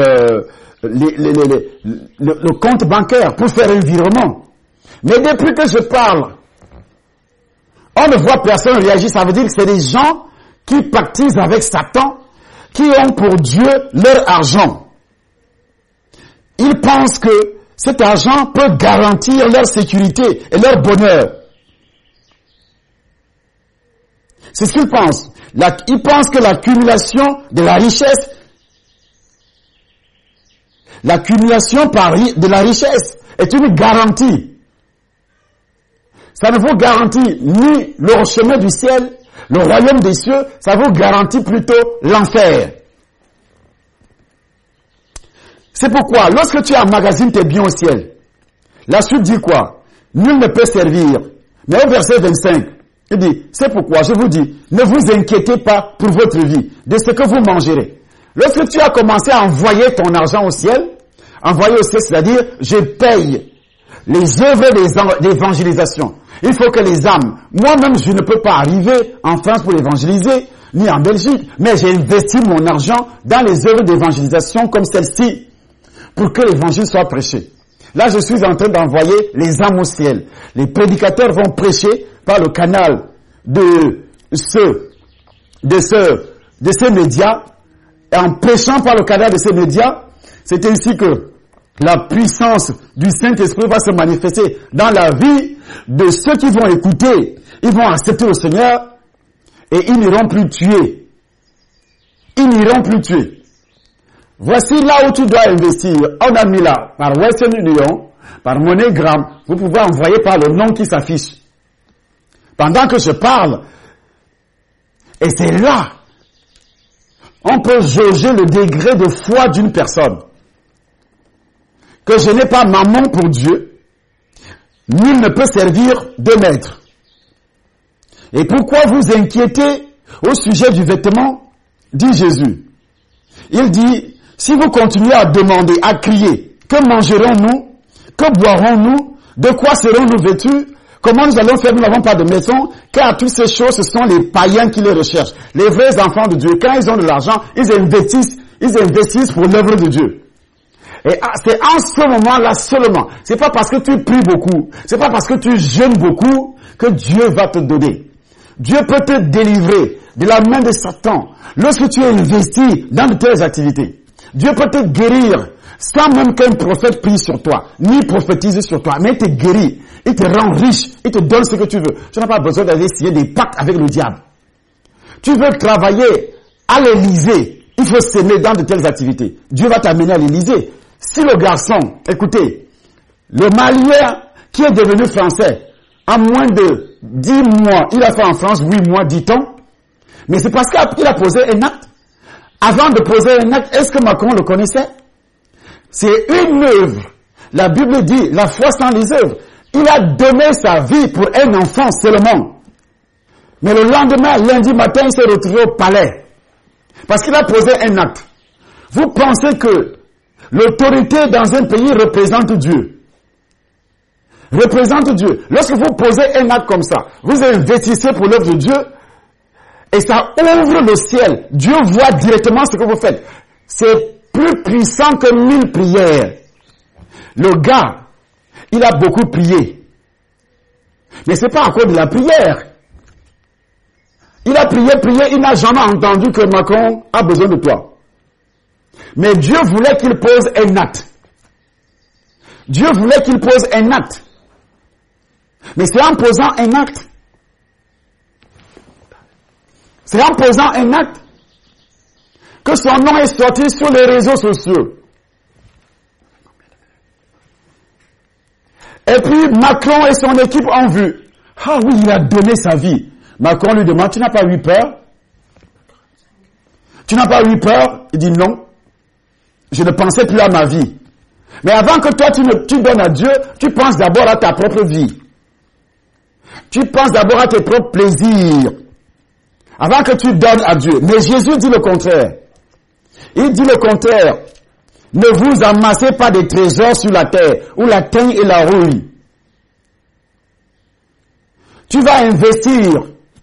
le compte bancaire pour faire un virement. Mais depuis que je parle, on ne voit personne réagir. Ça veut dire que c'est des gens qui pactisent avec Satan, qui ont pour Dieu leur argent. Ils pensent que cet argent peut garantir leur sécurité et leur bonheur. C'est ce qu'ils pensent. Ils pensent que l'accumulation de la richesse, de la richesse est une garantie. Ça ne vous garantit ni le chemin du ciel, le royaume des cieux, ça vous garantit plutôt l'enfer. C'est pourquoi, lorsque tu emmagasines tes biens au ciel, la suite dit quoi? Nul ne peut servir. Mais au verset 25, il dit, c'est pourquoi je vous dis, ne vous inquiétez pas pour votre vie, de ce que vous mangerez. Lorsque tu as commencé à envoyer ton argent au ciel, c'est-à-dire, je paye les œuvres d'évangélisation. Il faut que les âmes, moi-même je ne peux pas arriver en France pour évangéliser, ni en Belgique, mais j'ai investi mon argent dans les œuvres d'évangélisation comme celle-ci, pour que l'évangile soit prêché. Là, je suis en train d'envoyer les âmes au ciel. Les prédicateurs vont prêcher par le canal de ces médias. Et en prêchant par le canal de ces médias, c'est ainsi que la puissance du Saint-Esprit va se manifester dans la vie de ceux qui vont écouter. Ils vont accepter le Seigneur et ils n'iront plus tuer. Ils n'iront plus tuer. Voici là où tu dois investir. On a mis là, par Western Union, par MoneyGram, vous pouvez envoyer par le nom qui s'affiche. Pendant que je parle, et c'est là, on peut jauger le degré de foi d'une personne. Que je n'ai pas maman pour Dieu, nul ne peut servir deux maîtres. Et pourquoi vous inquiétez au sujet du vêtement, dit Jésus. Il dit, si vous continuez à demander, à crier, que mangerons-nous? Que boirons-nous? De quoi serons-nous vêtus? Comment nous allons faire? Nous n'avons pas de maison, car toutes ces choses, ce sont les païens qui les recherchent. Les vrais enfants de Dieu, quand ils ont de l'argent, ils investissent pour l'œuvre de Dieu. Et c'est en ce moment-là seulement. C'est pas parce que tu pries beaucoup, c'est pas parce que tu jeûnes beaucoup que Dieu va te donner. Dieu peut te délivrer de la main de Satan lorsque tu es investi dans de telles activités. Dieu peut te guérir sans même qu'un prophète prie sur toi, ni prophétise sur toi, mais il te guérit, il te rend riche, il te donne ce que tu veux. Tu n'as pas besoin d'aller signer des pactes avec le diable. Tu veux travailler à l'Élysée, il faut s'aimer dans de telles activités. Dieu va t'amener à l'Élysée. Si le garçon, écoutez, le Malien qui est devenu français, en moins de 10 mois, il a fait en France 8 mois, dit-on, mais c'est parce qu'il a posé un acte. Avant de poser un acte, est-ce que Macron le connaissait? C'est une œuvre. La Bible dit, la foi sans les œuvres. Il a donné sa vie pour un enfant seulement. Mais le lendemain, lundi matin, il s'est retrouvé au palais. Parce qu'il a posé un acte. Vous pensez que l'autorité dans un pays représente Dieu. Représente Dieu. Lorsque vous posez un acte comme ça, vous investissez pour l'œuvre de Dieu, et ça ouvre le ciel. Dieu voit directement ce que vous faites. C'est plus puissant que 1000 prières. Le gars, il a beaucoup prié. Mais c'est pas à cause de la prière. Il a prié, il n'a jamais entendu que Macron a besoin de toi. Mais Dieu voulait qu'il pose un acte. Dieu voulait qu'il pose un acte. Mais c'est en posant un acte. C'est en posant un acte que son nom est sorti sur les réseaux sociaux. Et puis Macron et son équipe ont vu. Ah oui, il a donné sa vie. Macron lui demande, tu n'as pas eu peur? Tu n'as pas eu peur? Il dit non. Je ne pensais plus à ma vie. Mais avant que toi tu donnes à Dieu, tu penses d'abord à ta propre vie. Tu penses d'abord à tes propres plaisirs. Avant que tu donnes à Dieu. Mais Jésus dit le contraire. Il dit le contraire. Ne vous amassez pas des trésors sur la terre, où la teigne et la rouille. Tu vas investir.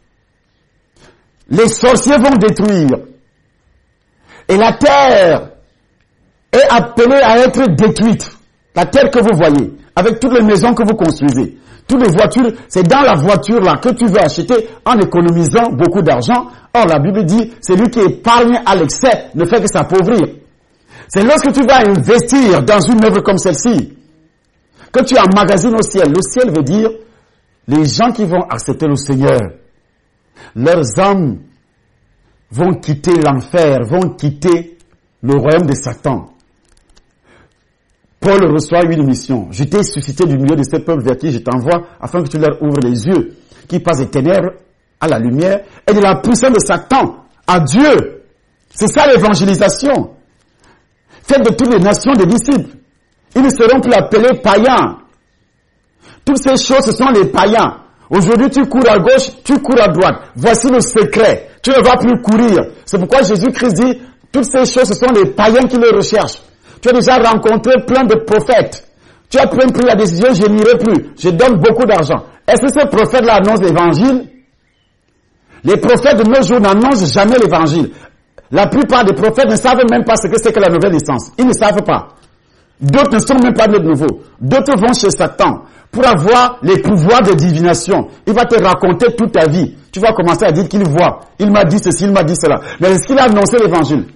Les sorciers vont détruire. Et la terre est appelée à être détruite. La terre que vous voyez, avec toutes les maisons que vous construisez, toutes les voitures, c'est dans la voiture là que tu veux acheter en économisant beaucoup d'argent. Or, la Bible dit, celui qui épargne à l'excès ne fait que s'appauvrir. C'est lorsque tu vas investir dans une œuvre comme celle-ci, que tu emmagasines au ciel. Le ciel veut dire, les gens qui vont accepter le Seigneur, leurs âmes vont quitter l'enfer, vont quitter le royaume de Satan. Paul reçoit une mission. Je t'ai suscité du milieu de ces peuples vers qui je t'envoie, afin que tu leur ouvres les yeux, qui passent des ténèbres à la lumière, et de la puissance de Satan à Dieu. C'est ça l'évangélisation. Faites de toutes les nations des disciples. Ils ne seront plus appelés païens. Toutes ces choses, ce sont les païens. Aujourd'hui, tu cours à gauche, tu cours à droite. Voici le secret. Tu ne vas plus courir. C'est pourquoi Jésus-Christ dit, toutes ces choses, ce sont les païens qui les recherchent. Tu as déjà rencontré plein de prophètes. Tu as pris la décision, je n'irai plus. Je donne beaucoup d'argent. Est-ce que ces prophètes-là annoncent l'évangile? Les prophètes de nos jours n'annoncent jamais l'évangile. La plupart des prophètes ne savent même pas ce que c'est que la nouvelle naissance. Ils ne savent pas. D'autres ne sont même pas de nouveau. D'autres vont chez Satan pour avoir les pouvoirs de divination. Il va te raconter toute ta vie. Tu vas commencer à dire qu'il voit. Il m'a dit ceci, il m'a dit cela. Mais est-ce qu'il a annoncé l'évangile?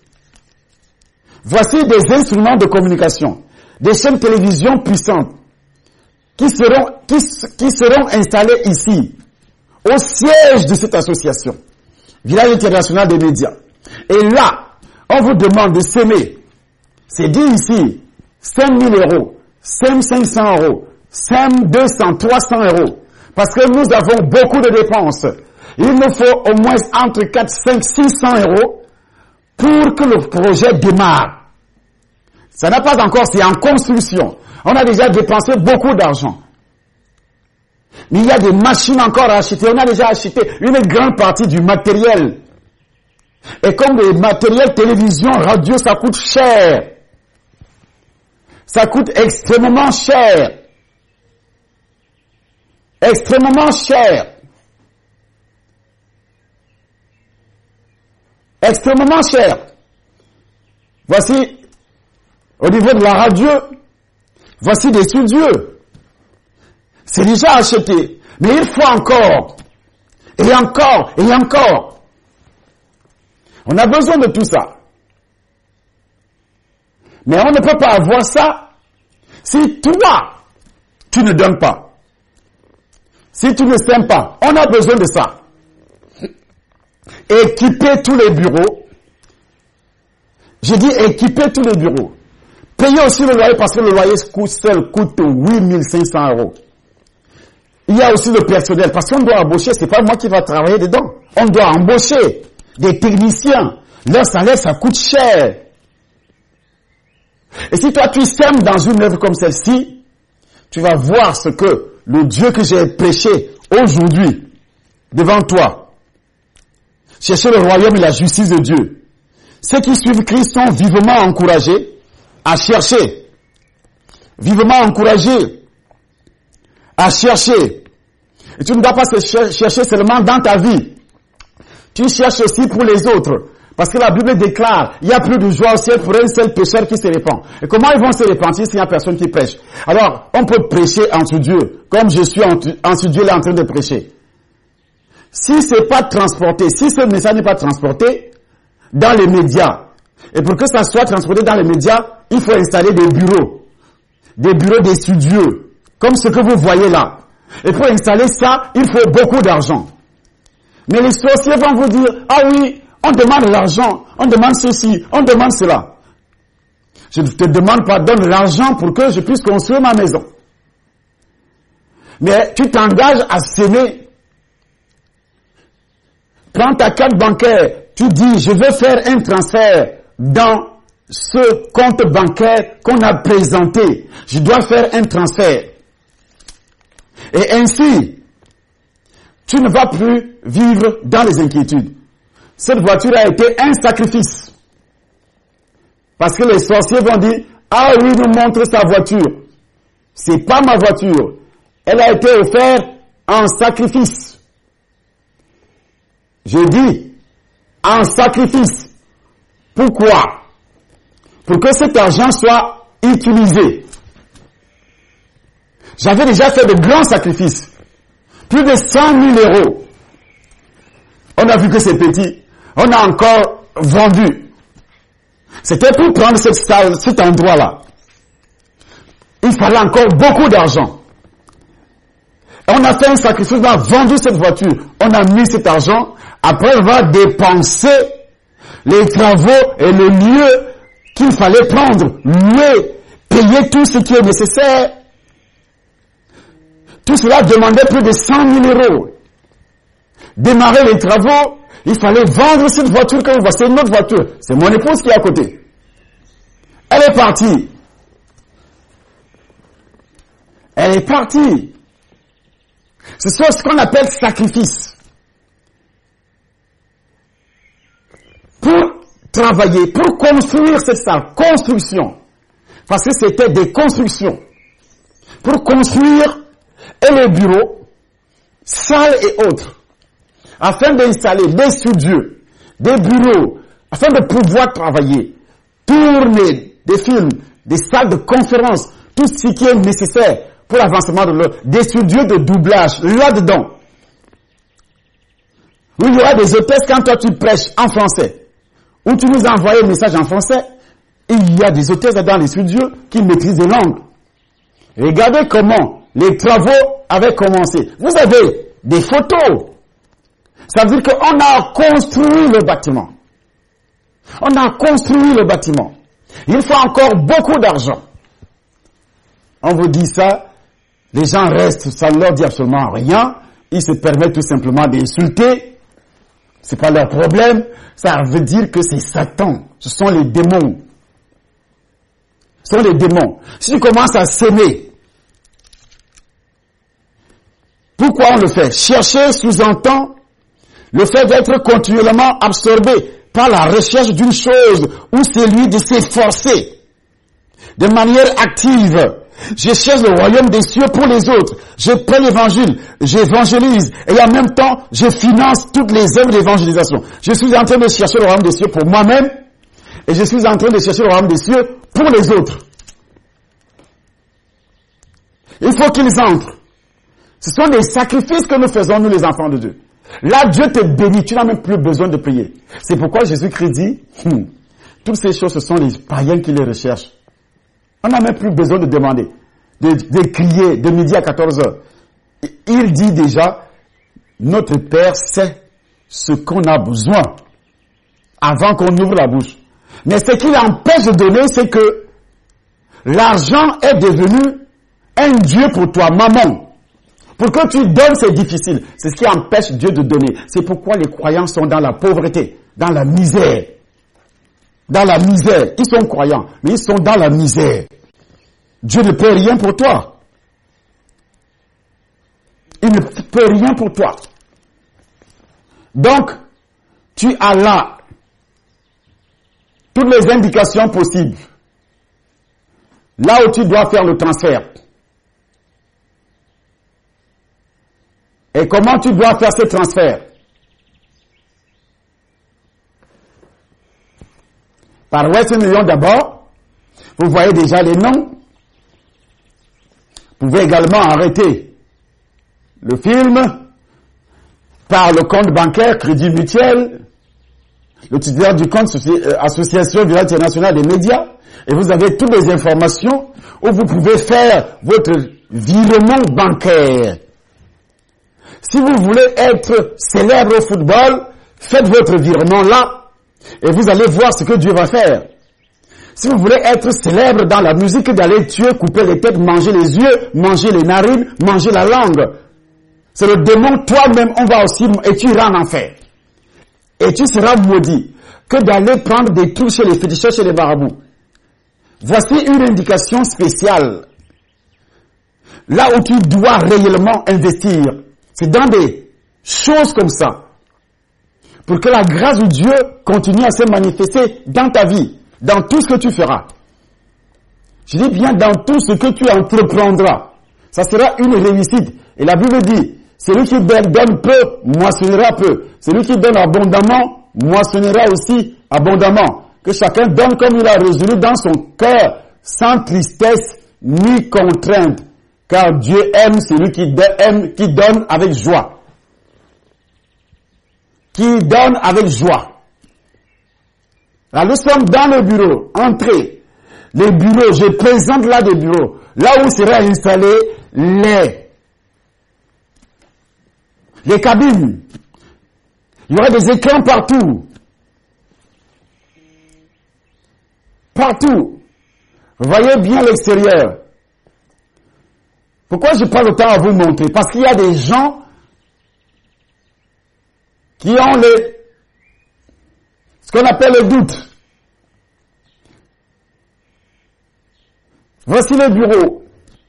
Voici des instruments de communication, des chaînes de télévision puissantes qui seront installées ici, au siège de cette association, Village international des médias. Et là, on vous demande de s'aimer. C'est dit ici, 5 000 €, 500 €, 200, 300 €. Parce que nous avons beaucoup de dépenses. Il nous faut au moins entre 4, 5, 600 € pour que le projet démarre. Ça n'a pas encore, c'est en construction. On a déjà dépensé beaucoup d'argent. Mais il y a des machines encore à acheter. On a déjà acheté une grande partie du matériel. Et comme les matériels télévision, radio, ça coûte cher. Ça coûte extrêmement cher. Extrêmement cher. Extrêmement cher. Voici, au niveau de la radio, voici des studios. C'est déjà acheté. Mais il faut encore. Et encore. Et encore. On a besoin de tout ça. Mais on ne peut pas avoir ça si toi, tu ne donnes pas. Si tu ne sèmes pas. On a besoin de ça. Équiper tous les bureaux. J'ai dit équiper tous les bureaux. Payer aussi le loyer parce que le loyer coûte 8 500 €. Il y a aussi le personnel parce qu'on doit embaucher, c'est pas moi qui va travailler dedans. On doit embaucher des techniciens. Leur salaire, ça coûte cher. Et si toi tu sèmes dans une œuvre comme celle-ci, tu vas voir ce que le Dieu que j'ai prêché aujourd'hui devant toi. Cherchez le royaume et la justice de Dieu. Ceux qui suivent Christ sont vivement encouragés à chercher. Vivement encouragés à chercher. Et tu ne dois pas chercher seulement dans ta vie. Tu cherches aussi pour les autres. Parce que la Bible déclare, il n'y a plus de joie au ciel pour un seul pécheur qui se répand. Et comment ils vont se repentir s'il n'y a personne qui prêche? Alors, on peut prêcher entre Dieu, comme je suis entre Dieu là en train de prêcher. Si c'est pas transporté, si ce message n'est pas transporté dans les médias, et pour que ça soit transporté dans les médias, il faut installer des bureaux. des bureaux, des studios, comme ce que vous voyez là. Et pour installer ça, il faut beaucoup d'argent. Mais les sorciers vont vous dire, ah oui, on demande l'argent, on demande ceci, on demande cela. Je ne te demande pas, donne l'argent pour que je puisse construire ma maison. Mais tu t'engages à s'aimer. Prends ta carte bancaire, tu dis, je veux faire un transfert dans ce compte bancaire qu'on a présenté. Je dois faire un transfert. Et ainsi, tu ne vas plus vivre dans les inquiétudes. Cette voiture a été un sacrifice. Parce que les sorciers vont dire, ah oui, nous montre sa voiture. C'est pas ma voiture. Elle a été offerte en sacrifice. Je dis, en sacrifice. Pourquoi? Pour que cet argent soit utilisé. J'avais déjà fait de grands sacrifices. Plus de 100 000 euros. On a vu que c'est petit. On a encore vendu. C'était pour prendre cet endroit-là. Il fallait encore beaucoup d'argent. On a fait un sacrifice, on a vendu cette voiture. On a mis cet argent. Après, on va dépenser les travaux et le lieu qu'il fallait prendre. Louer, payer tout ce qui est nécessaire. Tout cela demandait plus de 100 000 euros. Démarrer les travaux, il fallait vendre cette voiture que vous voyez. C'est une autre voiture. C'est mon épouse qui est à côté. Elle est partie. Elle est partie. C'est ce qu'on appelle sacrifice. Pour travailler, pour construire cette salle, construction. Parce que c'était des constructions. Pour construire et les bureaux, salles et autres, afin d'installer des studios, des bureaux, afin de pouvoir travailler, tourner des films, des salles de conférence, tout ce qui est nécessaire pour l'avancement de l'œuvre, des studios de doublage là-dedans. Où il y aura des hôtesses quand toi tu prêches en français, où tu nous envoies un message en français, il y a des hôtesses dans les studios qui maîtrisent les langues. Regardez comment les travaux avaient commencé. Vous avez des photos. Ça veut dire qu'on a construit le bâtiment. On a construit le bâtiment. Il faut encore beaucoup d'argent. On vous dit ça, les gens restent, ça ne leur dit absolument rien. Ils se permettent tout simplement d'insulter. C'est pas leur problème. Ça veut dire que c'est Satan. Ce sont les démons. Ce sont les démons. Si tu commences à s'aimer, pourquoi on le fait? Chercher sous-entend le fait d'être continuellement absorbé par la recherche d'une chose ou celui de s'efforcer de manière active. Je cherche le royaume des cieux pour les autres. Je prends l'évangile, j'évangélise et en même temps, je finance toutes les œuvres d'évangélisation. Je suis en train de chercher le royaume des cieux pour moi-même et je suis en train de chercher le royaume des cieux pour les autres. Il faut qu'ils entrent. Ce sont des sacrifices que nous faisons, nous les enfants de Dieu. Là, Dieu te bénit, tu n'as même plus besoin de prier. C'est pourquoi Jésus-Christ dit, toutes ces choses, ce sont les païens qui les recherchent. On n'a même plus besoin de demander, de crier de midi à 14h. Il dit déjà, notre Père sait ce qu'on a besoin avant qu'on ouvre la bouche. Mais ce qui l'empêche de donner, c'est que l'argent est devenu un Dieu pour toi, maman. Pour que tu donnes, c'est difficile. C'est ce qui empêche Dieu de donner. C'est pourquoi les croyants sont dans la pauvreté, dans la misère. Dans la misère. Ils sont croyants, mais ils sont dans la misère. Dieu ne peut rien pour toi. Il ne peut rien pour toi. Donc, tu as là toutes les indications possibles. Là où tu dois faire le transfert. Et comment tu dois faire ce transfert? Par Western Union d'abord. Vous voyez déjà les noms. Vous pouvez également arrêter le film par le compte bancaire Crédit Mutuel, le titulaire du compte Association internationale des médias. Et vous avez toutes les informations où vous pouvez faire votre virement bancaire. Si vous voulez être célèbre au football, faites votre virement là et vous allez voir ce que Dieu va faire. Si vous voulez être célèbre dans la musique, d'aller tuer, couper les têtes, manger les yeux, manger les narines, manger la langue. C'est le démon, toi-même, on va aussi, et tu iras en enfer. Et tu seras maudit que d'aller prendre des trous chez les féticheurs, chez les marabouts. Voici une indication spéciale. Là où tu dois réellement investir, c'est dans des choses comme ça. Pour que la grâce de Dieu continue à se manifester dans ta vie, dans tout ce que tu feras. Je dis bien dans tout ce que tu entreprendras. Ça sera une réussite. Et la Bible dit, celui qui donne peu, moissonnera peu. Celui qui donne abondamment, moissonnera aussi abondamment. Que chacun donne comme il a résolu dans son cœur, sans tristesse ni contrainte. Car Dieu aime celui qui donne avec joie. Qui donne avec joie. Là, nous sommes dans le bureau. Entrez. Les bureaux, je présente là des bureaux. Là où sera installé les cabines. Il y aura des écrans partout. Partout. Vous voyez bien l'extérieur. Pourquoi je prends le temps à vous montrer? Parce qu'il y a des gens qui ont ce qu'on appelle le doute. Voici le bureau.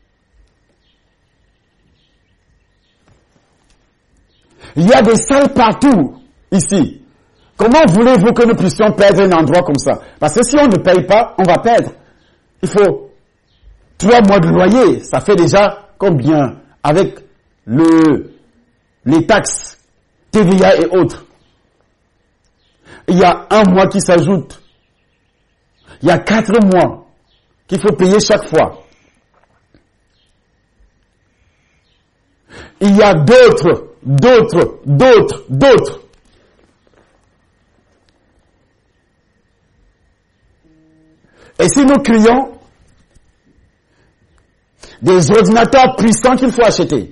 Il y a des salles partout ici. Comment voulez-vous que nous puissions perdre un endroit comme ça? Parce que si on ne paye pas, on va perdre. Il faut 3 mois de loyer. Ça fait déjà combien? Avec les taxes, TVA et autres. Il y a 1 mois qui s'ajoute. Il y a 4 mois qu'il faut payer chaque fois. Il y a d'autres. Et si nous crions des ordinateurs puissants qu'il faut acheter,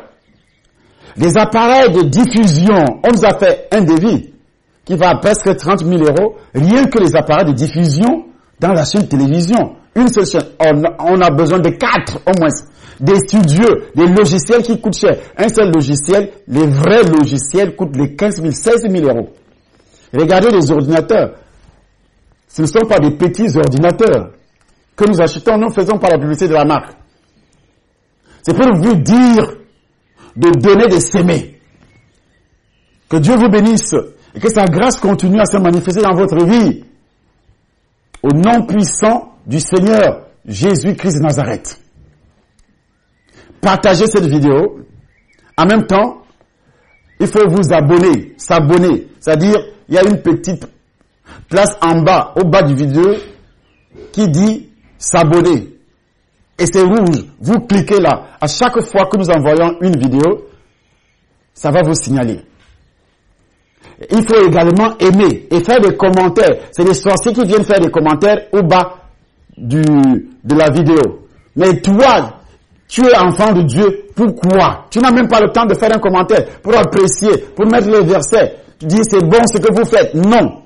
des appareils de diffusion, on nous a fait un devis qui va à presque 30 000 €, rien que les appareils de diffusion dans la chaîne télévision. Une seule chaîne, on a besoin de 4 au moins. Des studios, des logiciels qui coûtent cher. Un seul logiciel, les vrais logiciels coûtent les 15 000, 16 000 €. Regardez les ordinateurs. Ce ne sont pas des petits ordinateurs que nous achetons, nous faisons par la publicité de la marque. C'est pour vous dire de donner, de s'aimer. Que Dieu vous bénisse et que sa grâce continue à se manifester dans votre vie. Au nom puissant du Seigneur Jésus-Christ de Nazareth. Partagez cette vidéo. En même temps, il faut vous abonner, s'abonner. C'est-à-dire, il y a une petite place en bas, au bas du vidéo, qui dit s'abonner. Et c'est rouge. Vous cliquez là. À chaque fois que nous envoyons une vidéo, ça va vous signaler. Il faut également aimer et faire des commentaires. C'est les sorciers qui viennent faire des commentaires au bas de la vidéo. Mais toi, tu es enfant de Dieu. Pourquoi? Tu n'as même pas le temps de faire un commentaire pour apprécier, pour mettre les versets. Tu dis c'est bon ce que vous faites. Non.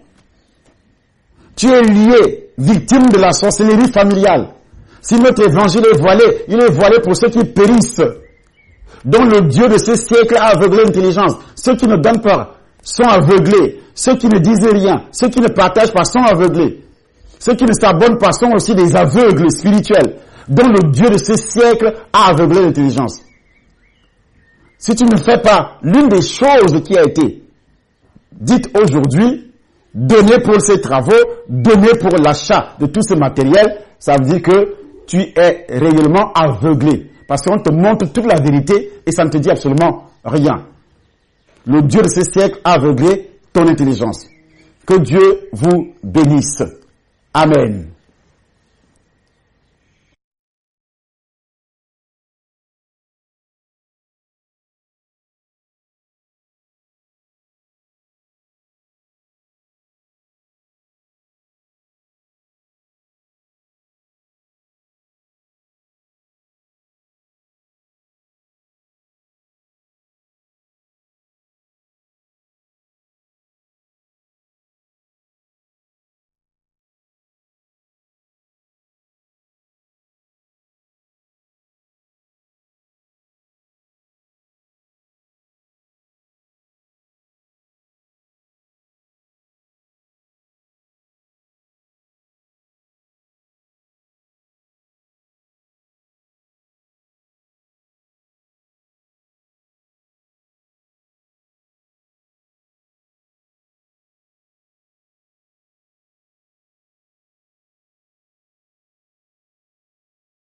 Tu es lié, victime de la sorcellerie familiale. Si notre évangile est voilé, il est voilé pour ceux qui périssent, dont le Dieu de ce siècle a aveuglé l'intelligence. Ceux qui ne donnent pas sont aveuglés. Ceux qui ne disent rien, ceux qui ne partagent pas sont aveuglés. Ceux qui ne s'abonnent pas sont aussi des aveugles spirituels, dont le Dieu de ce siècle a aveuglé l'intelligence. Si tu ne fais pas l'une des choses qui a été dite aujourd'hui, donner pour ces travaux, donner pour l'achat de tout ce matériel, ça veut dire que tu es réellement aveuglé. Parce qu'on te montre toute la vérité et ça ne te dit absolument rien. Le Dieu de ce siècle a aveuglé ton intelligence. Que Dieu vous bénisse. Amen.